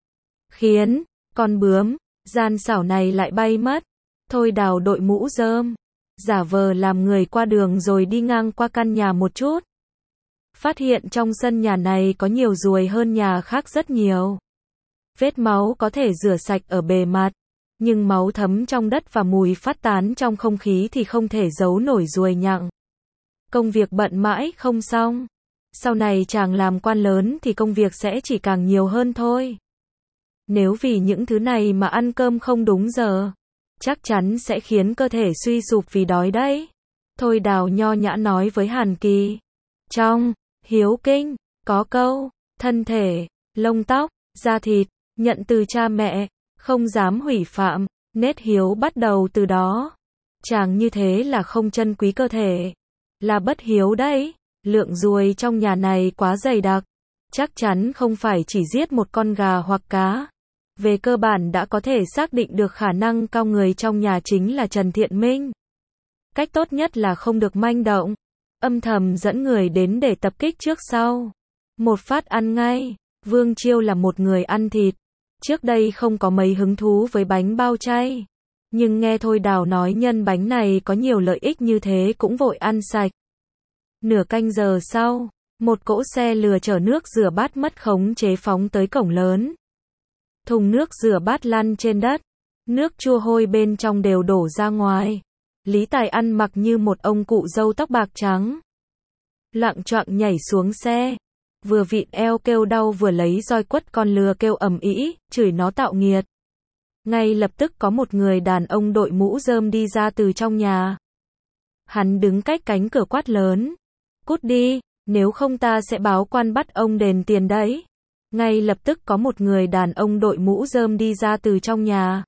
Khiến con bướm gian xảo này lại bay mất. Thôi Đào đội mũ rơm, giả vờ làm người qua đường rồi đi ngang qua căn nhà một chút. Phát hiện trong sân nhà này có nhiều ruồi hơn nhà khác rất nhiều. Vết máu có thể rửa sạch ở bề mặt, nhưng máu thấm trong đất và mùi phát tán trong không khí thì không thể giấu nổi ruồi nhặng. Công việc bận mãi không xong. Sau này chàng làm quan lớn thì công việc sẽ chỉ càng nhiều hơn thôi. Nếu vì những thứ này mà ăn cơm không đúng giờ, chắc chắn sẽ khiến cơ thể suy sụp vì đói đấy. Thôi Đào nho nhã nói với Hàn Kỳ. Trong Hiếu Kinh, có câu, thân thể, lông tóc, da thịt, nhận từ cha mẹ, không dám hủy phạm, nết hiếu bắt đầu từ đó. Chàng như thế là không trân quý cơ thể, là bất hiếu đấy. Lượng ruồi trong nhà này quá dày đặc, chắc chắn không phải chỉ giết một con gà hoặc cá. Về cơ bản đã có thể xác định được khả năng cao người trong nhà chính là Trần Thiện Minh. Cách tốt nhất là không được manh động, âm thầm dẫn người đến để tập kích trước sau. Một phát ăn ngay. Vương Chiêu là một người ăn thịt. Trước đây không có mấy hứng thú với bánh bao chay. Nhưng nghe Thôi Đào nói nhân bánh này có nhiều lợi ích như thế cũng vội ăn sạch. Nửa canh giờ sau, một cỗ xe lừa chở nước rửa bát mất khống chế phóng tới cổng lớn. Thùng nước rửa bát lăn trên đất. Nước chua hôi bên trong đều đổ ra ngoài. Lý Tài ăn mặc như một ông cụ râu tóc bạc trắng. Loạng choạng nhảy xuống xe. vừa vịn eo kêu đau vừa lấy roi quất con lừa kêu ầm ĩ, chửi nó tạo nghiệt. Ngay lập tức có một người đàn ông đội mũ rơm đi ra từ trong nhà. Hắn đứng cách cánh cửa quát lớn. Cút đi, nếu không ta sẽ báo quan bắt ông đền tiền đấy. Ngay lập tức có một người đàn ông đội mũ rơm đi ra từ trong nhà.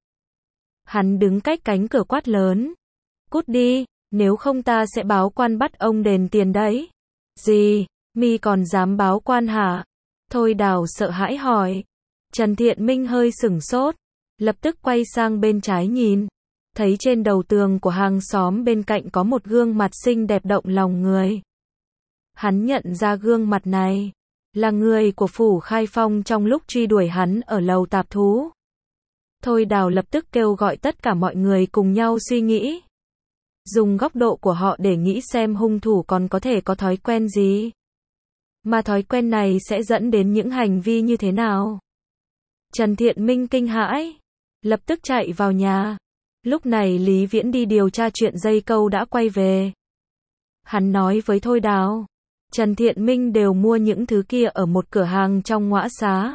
Hắn đứng cách cánh cửa quát lớn. Cút đi, nếu không ta sẽ báo quan bắt ông đền tiền đấy. Gì, mi còn dám báo quan hả? Thôi Đào sợ hãi hỏi. Trần Thiện Minh hơi sửng sốt, lập tức quay sang bên trái nhìn. Thấy trên đầu tường của hàng xóm bên cạnh có một gương mặt xinh đẹp động lòng người. Hắn nhận ra gương mặt này là người của Phủ Khai Phong trong lúc truy đuổi hắn ở lầu tạp thú. Thôi Đào lập tức kêu gọi tất cả mọi người cùng nhau suy nghĩ. Dùng góc độ của họ để nghĩ xem hung thủ còn có thể có thói quen gì. Mà thói quen này sẽ dẫn đến những hành vi như thế nào. Trần Thiện Minh kinh hãi, lập tức chạy vào nhà. Lúc này Lý Viễn đi điều tra chuyện dây câu đã quay về. Hắn nói với Thôi Đào, Trần Thiện Minh đều mua những thứ kia ở một cửa hàng trong Ngõa Xá.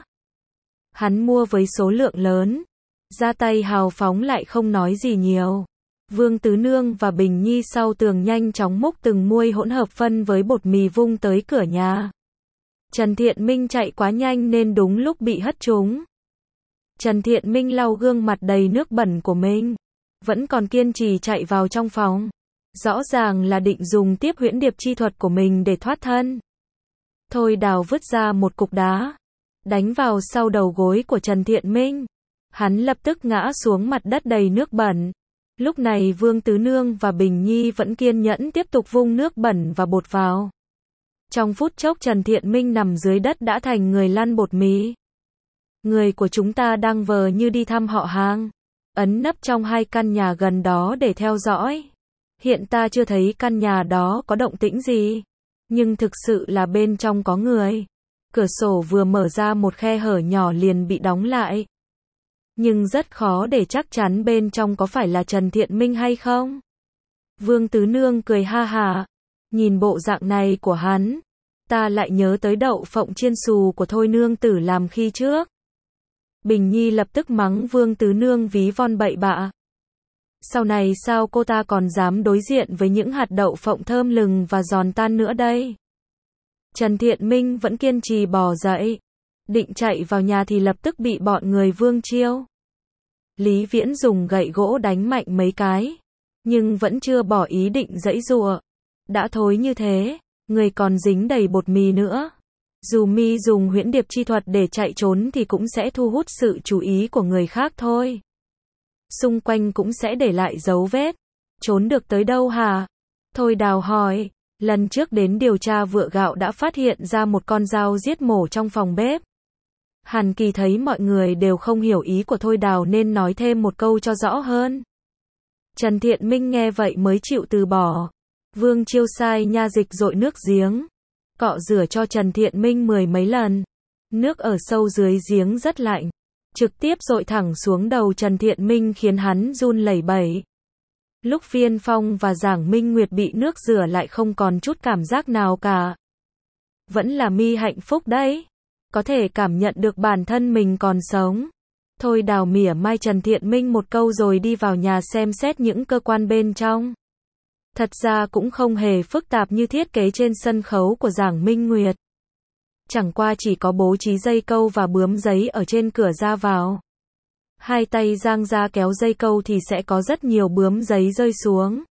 Hắn mua với số lượng lớn, ra tay hào phóng lại không nói gì nhiều. Vương Tứ Nương và Bình Nhi sau tường nhanh chóng múc từng muôi hỗn hợp phân với bột mì vung tới cửa nhà. Trần Thiện Minh chạy quá nhanh nên đúng lúc bị hất trúng. Trần Thiện Minh lau gương mặt đầy nước bẩn của mình, vẫn còn kiên trì chạy vào trong phòng. Rõ ràng là định dùng tiếp huyễn điệp chi thuật của mình để thoát thân. Thôi Đào vứt ra một cục đá, đánh vào sau đầu gối của Trần Thiện Minh. Hắn lập tức ngã xuống mặt đất đầy nước bẩn. Lúc này Vương Tứ Nương và Bình Nhi vẫn kiên nhẫn tiếp tục vung nước bẩn và bột vào. Trong phút chốc Trần Thiện Minh nằm dưới đất đã thành người lăn bột mì. Người của chúng ta đang vờ như đi thăm họ hàng, ẩn nấp trong hai căn nhà gần đó để theo dõi. Hiện ta chưa thấy căn nhà đó có động tĩnh gì, nhưng thực sự là bên trong có người. Cửa sổ vừa mở ra một khe hở nhỏ liền bị đóng lại. Nhưng rất khó để chắc chắn bên trong có phải là Trần Thiện Minh hay không. Vương Tứ Nương cười ha hả. Nhìn bộ dạng này của hắn, ta lại nhớ tới đậu phộng chiên xù của Thôi nương tử làm khi trước. Bình Nhi lập tức mắng Vương Tứ Nương ví von bậy bạ. Sau này sao cô ta còn dám đối diện với những hạt đậu phộng thơm lừng và giòn tan nữa đây. Trần Thiện Minh vẫn kiên trì bò dậy, định chạy vào nhà thì lập tức bị bọn người Vương chiêu. Lý Viễn dùng gậy gỗ đánh mạnh mấy cái, nhưng vẫn chưa bỏ ý định giãy giụa. Đã thối như thế, người còn dính đầy bột mì nữa. Dù mi dùng huyễn điệp chi thuật để chạy trốn thì cũng sẽ thu hút sự chú ý của người khác thôi. Xung quanh cũng sẽ để lại dấu vết. Trốn được tới đâu hả? Thôi Đào hỏi. Lần trước đến điều tra vựa gạo đã phát hiện ra một con dao giết mổ trong phòng bếp. Hàn Kỳ thấy mọi người đều không hiểu ý của Thôi Đào nên nói thêm một câu cho rõ hơn. Trần Thiện Minh nghe vậy mới chịu từ bỏ. Vương chiêu sai nha dịch dội nước giếng, cọ rửa cho Trần Thiện Minh 10 mấy lần. Nước ở sâu dưới giếng rất lạnh, trực tiếp dội thẳng xuống đầu Trần Thiện Minh khiến hắn run lẩy bẩy. Lúc Viên Phong và Giảng Minh Nguyệt bị nước rửa lại không còn chút cảm giác nào cả. Vẫn là mi hạnh phúc đấy, có thể cảm nhận được bản thân mình còn sống. Thôi Đào mỉa mai Trần Thiện Minh một câu rồi đi vào nhà xem xét những cơ quan bên trong. Thật ra cũng không hề phức tạp như thiết kế trên sân khấu của Giảng Minh Nguyệt. Chẳng qua chỉ có bố trí dây câu và bướm giấy ở trên cửa ra vào. Hai tay giang ra kéo dây câu thì sẽ có rất nhiều bướm giấy rơi xuống.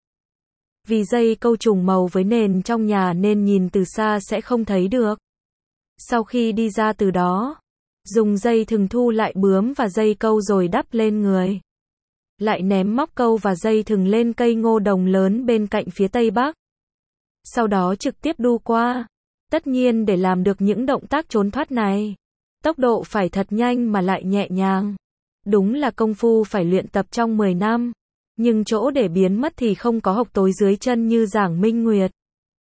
Vì dây câu trùng màu với nền trong nhà nên nhìn từ xa sẽ không thấy được. Sau khi đi ra từ đó, dùng dây thừng thu lại bướm và dây câu rồi đắp lên người. Lại ném móc câu và dây thừng lên cây ngô đồng lớn bên cạnh phía tây bắc. Sau đó trực tiếp đu qua. Tất nhiên để làm được những động tác trốn thoát này, tốc độ phải thật nhanh mà lại nhẹ nhàng. Đúng là công phu phải luyện tập trong 10 năm. Nhưng chỗ để biến mất thì không có hộc tối dưới chân như Giảng Minh Nguyệt,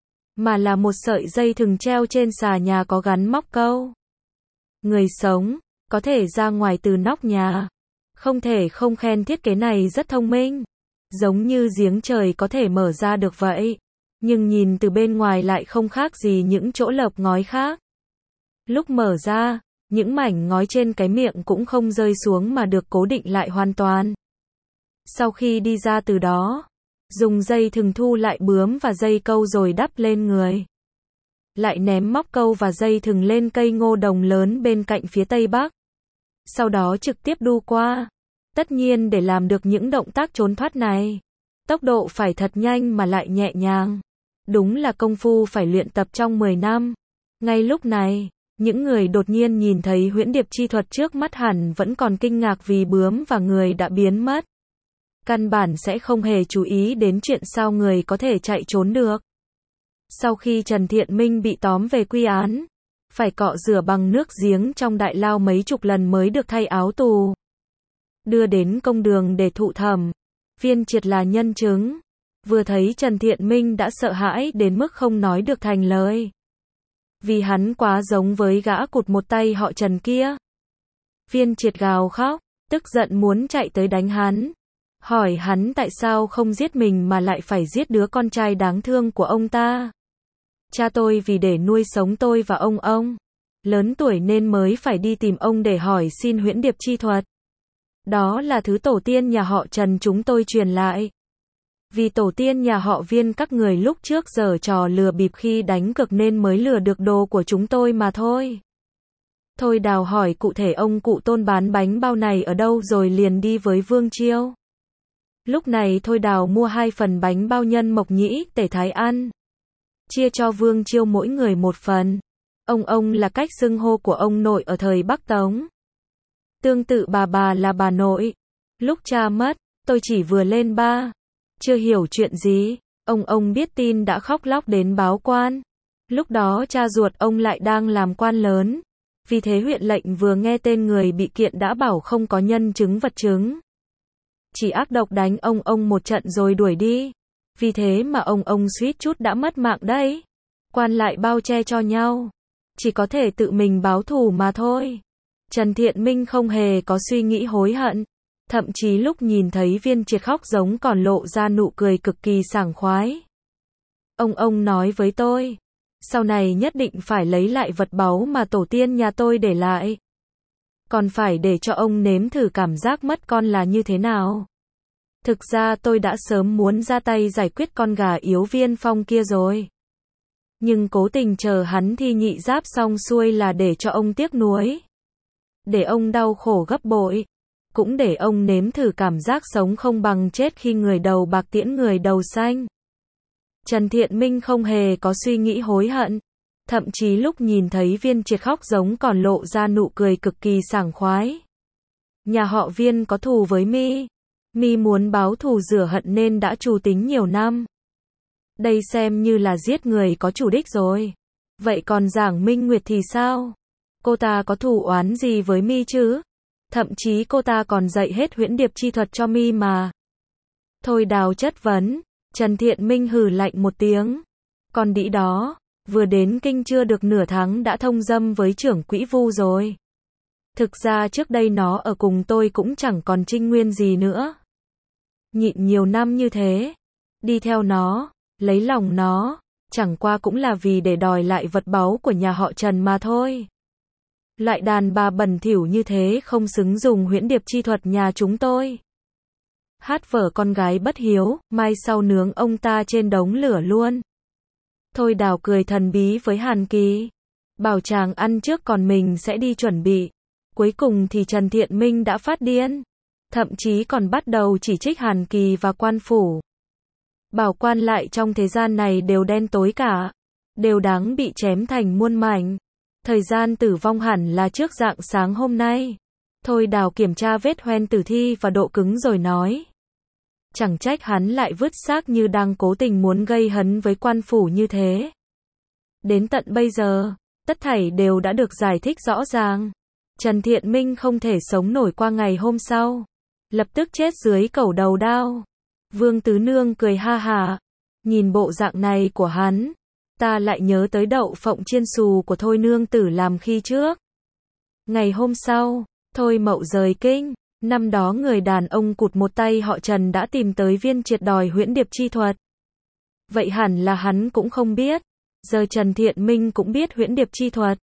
mà là một sợi dây thừng treo trên xà nhà có gắn móc câu. Người sống có thể ra ngoài từ nóc nhà. Không thể không khen thiết kế này rất thông minh. Giống như giếng trời có thể mở ra được vậy. Nhưng nhìn từ bên ngoài lại không khác gì những chỗ lợp ngói khác. Lúc mở ra, những mảnh ngói trên cái miệng cũng không rơi xuống mà được cố định lại hoàn toàn. Sau khi đi ra từ đó, dùng dây thừng thu lại bướm và dây câu rồi đắp lên người. Lại ném móc câu và dây thừng lên cây ngô đồng lớn bên cạnh phía tây bắc. Sau đó trực tiếp đu qua. Tất nhiên để làm được những động tác trốn thoát này, tốc độ phải thật nhanh mà lại nhẹ nhàng. Đúng là công phu phải luyện tập trong 10 năm. Ngay lúc này, những người đột nhiên nhìn thấy huyễn điệp chi thuật trước mắt hẳn vẫn còn kinh ngạc vì bướm và người đã biến mất. Căn bản sẽ không hề chú ý đến chuyện sao người có thể chạy trốn được. Sau khi Trần Thiện Minh bị tóm về quy án, phải cọ rửa bằng nước giếng trong đại lao mấy chục lần mới được thay áo tù. Đưa đến công đường để thụ thẩm, Viên Triệt là nhân chứng. Vừa thấy Trần Thiện Minh đã sợ hãi đến mức không nói được thành lời. Vì hắn quá giống với gã cụt một tay họ Trần kia. Viên Triệt gào khóc, tức giận muốn chạy tới đánh hắn. Hỏi hắn tại sao không giết mình mà lại phải giết đứa con trai đáng thương của ông ta. Cha tôi vì để nuôi sống tôi và ông. Lớn tuổi nên mới phải đi tìm ông để hỏi xin huyễn điệp chi thuật. Đó là thứ tổ tiên nhà họ Trần chúng tôi truyền lại. Vì tổ tiên nhà họ Viên các người lúc trước giở trò lừa bịp khi đánh cược nên mới lừa được đồ của chúng tôi mà thôi. Thôi Đào hỏi cụ thể ông cụ Tôn bán bánh bao này ở đâu rồi liền đi với Vương Chiêu. Lúc này Thôi Đào mua 2 phần bánh bao nhân mộc nhĩ để thái ăn. Chia cho Vương Chiêu mỗi người 1 phần. Ông là cách xưng hô của ông nội ở thời Bắc Tống. Tương tự bà là bà nội. Lúc cha mất, tôi chỉ vừa lên 3. Chưa hiểu chuyện gì. Ông biết tin đã khóc lóc đến báo quan. Lúc đó cha ruột ông lại đang làm quan lớn. Vì thế huyện lệnh vừa nghe tên người bị kiện đã bảo không có nhân chứng vật chứng. Chỉ ác độc đánh ông một trận rồi đuổi đi. Vì thế mà ông suýt chút đã mất mạng đấy. Quan lại bao che cho nhau. Chỉ có thể tự mình báo thù mà thôi. Trần Thiện Minh không hề có suy nghĩ hối hận. Thậm chí lúc nhìn thấy Viên Triệt khóc giống còn lộ ra nụ cười cực kỳ sảng khoái. Ông nói với tôi. Sau này nhất định phải lấy lại vật báu mà tổ tiên nhà tôi để lại. Còn phải để cho ông nếm thử cảm giác mất con là như thế nào. Thực ra tôi đã sớm muốn ra tay giải quyết con gà yếu Viên Phong kia rồi. Nhưng cố tình chờ hắn thi nhị giáp xong xuôi là để cho ông tiếc nuối. Để ông đau khổ gấp bội. Cũng để ông nếm thử cảm giác sống không bằng chết khi người đầu bạc tiễn người đầu xanh. Trần Thiện Minh không hề có suy nghĩ hối hận. Thậm chí lúc nhìn thấy Viên Triệt khóc giống còn lộ ra nụ cười cực kỳ sảng khoái. Nhà họ Viên có thù với Mi muốn báo thù rửa hận nên đã trù tính nhiều năm. Đây xem như là giết người có chủ đích rồi. Vậy còn Giảng Minh Nguyệt thì sao? Cô ta có thù oán gì với Mi chứ? Thậm chí cô ta còn dạy hết huyễn điệp chi thuật cho Mi mà. Thôi Đào chất vấn. Trần Thiện Minh hừ lạnh một tiếng. Con đĩ đó, vừa đến kinh chưa được nửa tháng đã thông dâm với trưởng quỹ Vu rồi. Thực ra trước đây nó ở cùng tôi cũng chẳng còn trinh nguyên gì nữa. Nhịn nhiều năm như thế, đi theo nó, lấy lòng nó, chẳng qua cũng là vì để đòi lại vật báu của nhà họ Trần mà thôi. Loại đàn bà bẩn thỉu như thế không xứng dùng huyễn điệp chi thuật nhà chúng tôi. Hát vở con gái bất hiếu, mai sau nướng ông ta trên đống lửa luôn. Thôi Đào cười thần bí với Hàn Kỳ. Bảo chàng ăn trước còn mình sẽ đi chuẩn bị. Cuối cùng thì Trần Thiện Minh đã phát điên. Thậm chí còn bắt đầu chỉ trích Hàn Kỳ và quan phủ. Bảo quan lại trong thế gian này đều đen tối cả. Đều đáng bị chém thành muôn mảnh. Thời gian tử vong hẳn là trước rạng sáng hôm nay. Thôi Đào kiểm tra vết hoen tử thi và độ cứng rồi nói. Chẳng trách hắn lại vứt xác như đang cố tình muốn gây hấn với quan phủ như thế. Đến tận bây giờ, tất thảy đều đã được giải thích rõ ràng. Trần Thiện Minh không thể sống nổi qua ngày hôm sau. Lập tức chết dưới cẩu đầu đao. Vương Tứ Nương cười ha hả. Nhìn bộ dạng này của hắn, ta lại nhớ tới đậu phộng chiên xù của Thôi Nương tử làm khi trước. Ngày hôm sau, Thôi Mậu rời kinh. Năm đó người đàn ông cụt một tay họ Trần đã tìm tới Viên Triệt đòi huyễn điệp chi thuật. Vậy hẳn là hắn cũng không biết. Giờ Trần Thiện Minh cũng biết huyễn điệp chi thuật.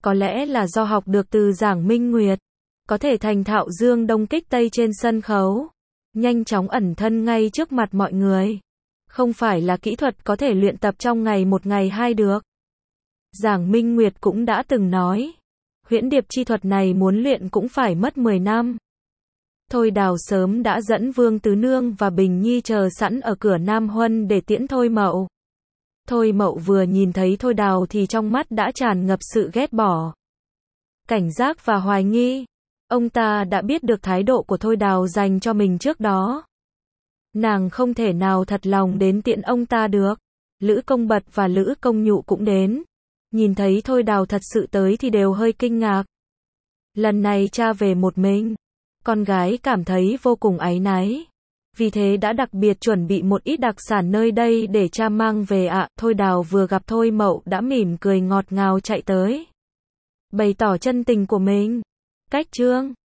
Có lẽ là do học được từ Giảng Minh Nguyệt, có thể thành thạo dương đông kích tây trên sân khấu, nhanh chóng ẩn thân ngay trước mặt mọi người. Không phải là kỹ thuật có thể luyện tập trong ngày một ngày hai được. Giảng Minh Nguyệt cũng đã từng nói, huyễn điệp chi thuật này muốn luyện cũng phải mất 10 năm. Thôi Đào sớm đã dẫn Vương Tứ Nương và Bình Nhi chờ sẵn ở cửa Nam Huân để tiễn Thôi Mậu. Thôi Mậu vừa nhìn thấy Thôi Đào thì trong mắt đã tràn ngập sự ghét bỏ, cảnh giác và hoài nghi. Ông ta đã biết được thái độ của Thôi Đào dành cho mình trước đó. Nàng không thể nào thật lòng đến tiễn ông ta được. Lữ Công Bật và Lữ Công Nhụ cũng đến. Nhìn thấy Thôi Đào thật sự tới thì đều hơi kinh ngạc. Lần này cha về một mình, con gái cảm thấy vô cùng áy náy. Vì thế đã đặc biệt chuẩn bị một ít đặc sản nơi đây để cha mang về ạ. Thôi Đào vừa gặp Thôi Mậu đã mỉm cười ngọt ngào chạy tới, bày tỏ chân tình của mình. Cách chương